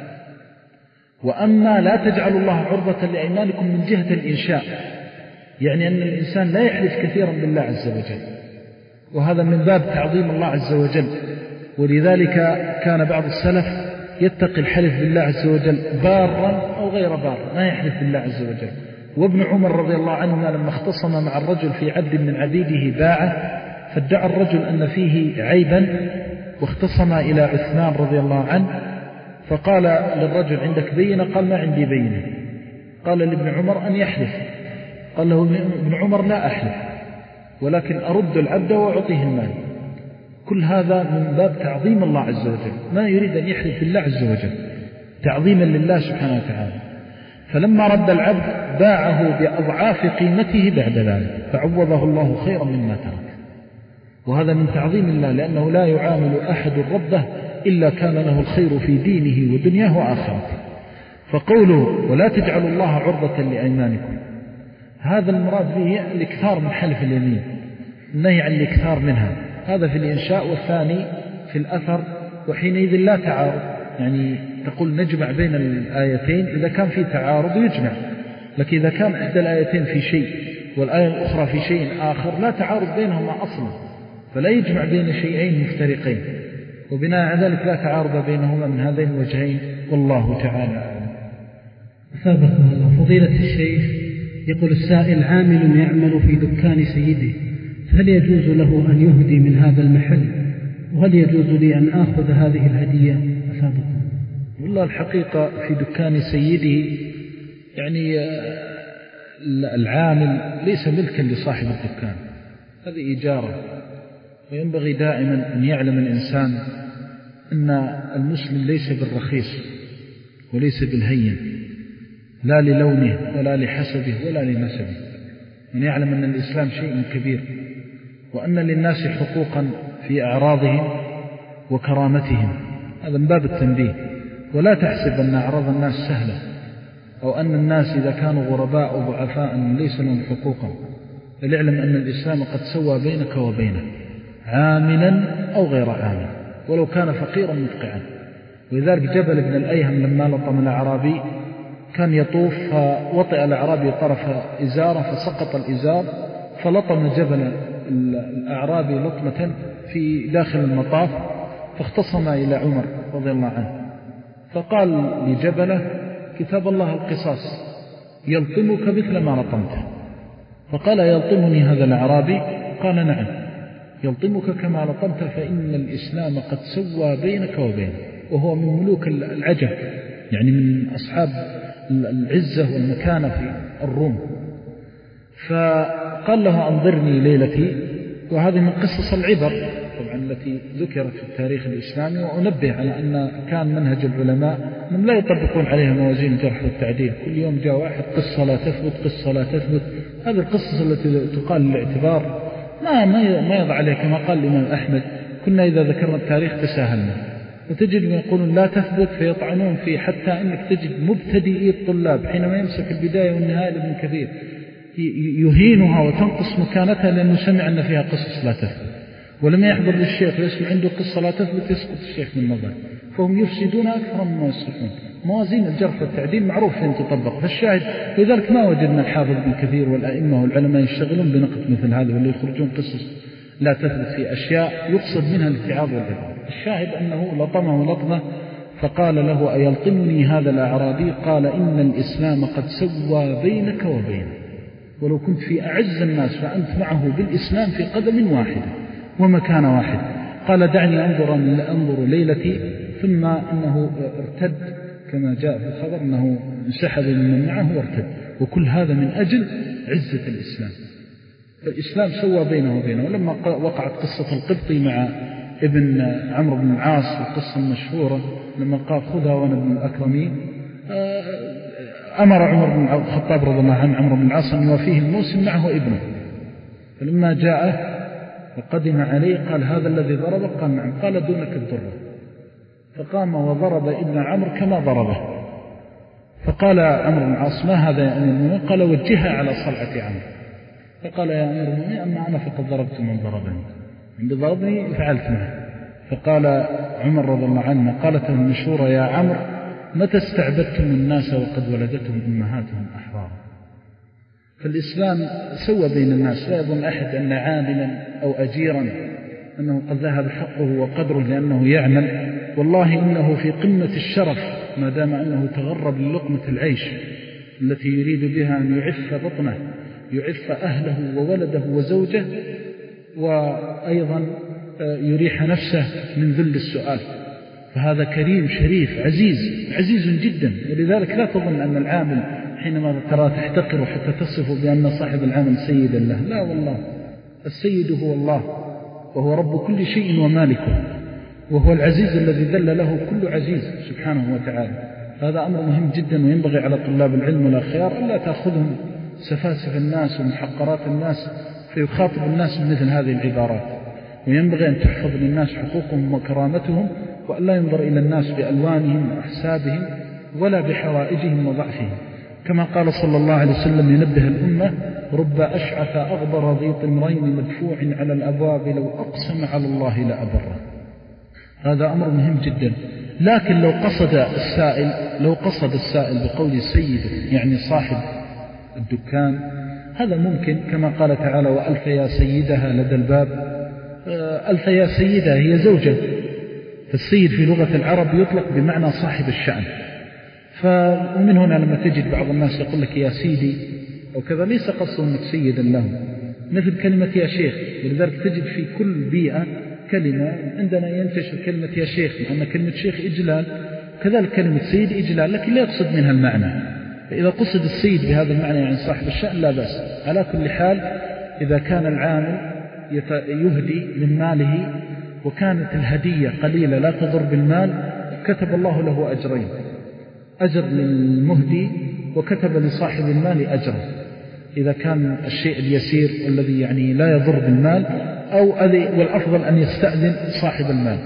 وأما لا تجعلوا الله عرضة لأيمانكم من جهة الإنشاء، يعني أن الإنسان لا يحلف كثيرا بالله عز وجل، وهذا من باب تعظيم الله عز وجل. ولذلك كان بعض السلف يتقي الحلف بالله عز وجل بارا أو غير بار، ما يحلف بالله عز وجل. وابن عمر رضي الله عنهما لما اختصم مع الرجل في عبد من عبيده باعه، فادعى الرجل أن فيه عيبا، واختصم إلى عثمان رضي الله عنه، فقال للرجل عندك بينة؟ قال ما عندي بينة. قال لابن عمر أن يحلف، قال له ابن عمر لا أحلف، ولكن أرد العبد وأعطيه المال. كل هذا من باب تعظيم الله عز وجل، ما يريد أن يحلف بالله عز وجل تعظيما لله سبحانه وتعالى. فلما رد العبد باعه بأضعاف قيمته بعد ذلك، فعوضه الله خيرا مما ترك. وهذا من تعظيم الله، لأنه لا يعامل أحد ربه إلا كان له الخير في دينه ودنياه وآخرته. فقوله ولا تجعلوا الله عرضة لأيمانكم، هذا المراد به الإكثار من حلف اليمين، النهي عن الإكثار منها، هذا في الإنشاء. والثاني في الأثر، وحينئذ لا تعارض، يعني تقول نجمع بين الآيتين إذا كان في تعارض يجمع، لكن إذا كان إحدى الآيتين في شيء والآية الأخرى في شيء آخر لا تعارض بينهما أصلا، فلا يجمع بين شيئين مفترقين، وبناء على ذلك لا تعارض بينهما من هذين الوجهين، والله تعالى أعلم. أثابكم الله. فضيلة الشيخ، يقول السائل: عامل يعمل في دكان سيده، هل يجوز له أن يهدي من هذا المحل؟ وهل يجوز لي أن آخذ هذه الهدية؟ أثابكم. والله الحقيقة في دكان سيده يعني العامل ليس ملكا لصاحب الدكان، هذه إجارة. وينبغي دائما أن يعلم الإنسان أن المسلم ليس بالرخيص وليس بالهين، لا للونه ولا لحسبه ولا لنسبه، أن يعلم أن الإسلام شيء كبير، وأن للناس حقوقا في أعراضهم وكرامتهم، هذا من باب التنبيه. ولا تحسب أن أعراض الناس سهلة، أو أن الناس إذا كانوا غرباء أو ضعفاء ليس لهم حقوقا، بل اعلم أن الإسلام قد سوى بينك وبينه، عاملا أو غير عامل، ولو كان فقيرا مدقعا. ولذلك جبل بن الأيهم لما لطم الأعرابي كان يطوف، فوطئ الأعرابي طرف إزاره فسقط الإزار، فلطم جبل الأعرابي لطمة في داخل المطاف، فاختصم إلى عمر رضي الله عنه، فقال لجبله: كتاب الله القصاص، يلطمك مثل ما لطمته. فقال: يلطمني هذا الأعرابي؟ قال: نعم، يلطمك كما لطمت، فإن الإسلام قد سوى بينك وبينه. وهو من ملوك العجم، يعني من أصحاب العزة والمكانة في الروم. فقال له: أنظرني ليلتي. وهذه من قصص العبر طبعا التي ذكرت في التاريخ الإسلامي. وأنبه على أن كان منهج العلماء أنهم لا يطبقون عليها موازين الجرح والتعديل، كل يوم جاء واحد قصة لا تثبت قصة لا تثبت. هذه القصص التي تقال للاعتبار ما ما يضع عليها، كما قال الإمام أحمد: كنا إذا ذكرنا التاريخ تساهلنا. وتجد من يقولون لا تثبت فيطعنون فيه، حتى أنك تجد مبتدئي الطلاب حينما يمسك البداية والنهاية لابن كثير يهينها وتنقص مكانتها، لأنه سمع أن فيها قصص لا تثبت، ولما يحضر للشيخ ويسمع عنده قصة لا تثبت يسقط الشيخ من النظر، فهم يفسدون أكثر مما يصلحون. موازين الجرح والتعديل معروف فين تطبق. فالشاهد لذلك ما وجدنا الحافظ ابن كثير والأئمة والعلماء يشتغلون بنقد مثل هذا، واللي يخرجون قصص لا تثبت في أشياء يقصد منها الاتعاظ والعبر. الشاهد أنه لطمه لطمة، فقال له: أيلطمني هذا الأعرابي؟ قال: إن الإسلام قد سوى بينك وبينه، ولو كنت في أعز الناس فأنت معه بالإسلام في قدم واحدة ومكان واحد. قال: دعني أنظر, أنظر ليلتي. ثم أنه ارتد كما جاء في الخبر، أنه انسحب من معه وارتد. وكل هذا من أجل عزة الإسلام. فالإسلام سوى بينه وبينه. ولما وقعت قصة القبطي مع ابن عمرو بن العاص، القصة المشهورة لما قال: خذها وأنا ابن الأكرمين، أمر عمر بن الخطاب رضي الله عنه عمرو بن العاص أن يوافيه الموسم معه ابنه. فلما جاءه وقدم عليه قال: هذا الذي ضربك؟ قال: نعم. قال: دونك الضرة. فقام وضرب ابن عمرو كما ضربه. فقال عمرو بن العاص: ما هذا يا أمير المؤمنين؟ قال: وجهها على صلعة عمرو. فقال: يا أمير المؤمنين أما أنا فقد ضربت من ضربني، عند ضربني فعلت معه. فقال عمر رضي الله عنه: قالت المشورة: يا عمرو متى استعبدتم الناس وقد ولدتهم أمهاتهم أحرارا؟ فالإسلام سوى بين الناس، لا يظن أحد أن عاملا أو أجيرا أنه قد ذهب حقه وقدره لأنه يعمل، والله إنه في قمة الشرف ما دام أنه تغرب للقمة العيش التي يريد بها أن يعف بطنه، يعف أهله وولده وزوجه، وأيضا يريح نفسه من ذل السؤال. فهذا كريم شريف عزيز عزيز جدا. ولذلك لا تظن أن العامل حينما ترى تحتقر حتى تصف بأن صاحب العمل سيدا له، لا والله، السيد هو الله، وهو رب كل شيء ومالكه، وهو العزيز الذي ذل له كل عزيز سبحانه وتعالى. هذا أمر مهم جدا، وينبغي على طلاب العلم والخيار ألا تأخذهم سفاسف الناس ومحقرات الناس فيخاطب الناس بمثل هذه العبارات. وينبغي أن تحفظ للناس حقوقهم وكرامتهم، وألا ينظر إلى الناس بألوانهم وأحسابهم ولا بحوائجهم وضعفهم. كما قال صلى الله عليه وسلم ينبه الأمة: رب أشعث أغبر ذي طمرين مدفوع على الأبواب لو أقسم على الله لأبره. هذا أمر مهم جدا. لكن لو قصد السائل لو قصد السائل بقول سيده يعني صاحب الدكان، هذا ممكن، كما قال تعالى: وألف يا سيدها لدى الباب. ألف يا سيدها هي زوجة، فالسيد في لغة العرب يطلق بمعنى صاحب الشأن. فمن هنا لما تجد بعض الناس يقول لك يا سيدي أو كذا، ليس قصده أنك سيدا له، مثل كلمة يا شيخ. ولذلك تجد في كل بيئة كلمة، عندنا ينتشر كلمة يا شيخ، لأن كلمة شيخ إجلال، كذلك كلمة سيد إجلال، لكن لا يقصد منها المعنى. فإذا قصد السيد بهذا المعنى يعني صاحب الشأن لا بأس. على كل حال، إذا كان العامل يهدي من ماله وكانت الهدية قليلة لا تضر بالمال، كتب الله له أجرين: أجر للمهدي وكتب لصاحب المال أجر، إذا كان الشيء اليسير الذي يعني لا يضر بالمال، أو والأفضل أن يستأذن صاحب المال.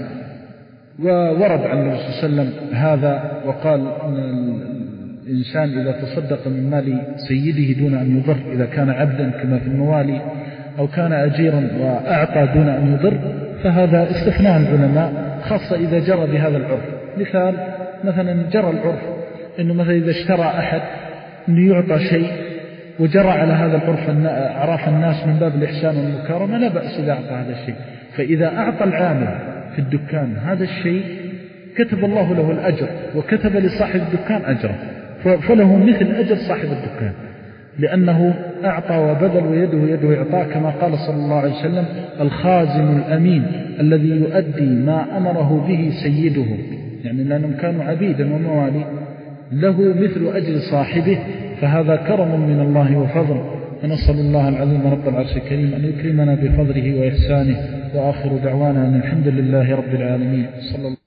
وورد عن النبي صلى الله عليه وسلم هذا، وقال إن الإنسان إذا تصدق من مال سيده دون أن يضر، إذا كان عبدا كما في الموالي، أو كان أجيرا وأعطى دون أن يضر، فهذا استثناء العلماء، خاصة إذا جرى بهذا العرف. مثال مثلا جرى العرف أنه مثلا إذا اشترى أحد أنه يعطى شيء، وجرى على هذا العرف أعراف الناس من باب الإحسان والمكارمة، لا بأس إذا أعطى هذا الشيء. فإذا أعطى العامل في الدكان هذا الشيء كتب الله له الأجر، وكتب لصاحب الدكان أجره، فله مثل أجر صاحب الدكان، لأنه أعطى وبذل ويده يده إعطاء، كما قال صلى الله عليه وسلم: الخازن الأمين الذي يؤدي ما أمره به سيده، يعني لأنهم كانوا عبيدا وموالي، له مثل أجر صاحبه. فهذا كرم من الله وفضل، ونسأل الله العظيم رب العرش الكريم أن يكرمنا بفضله وإحسانه. وآخر دعوانا أن الحمد لله رب العالمين. صلى الله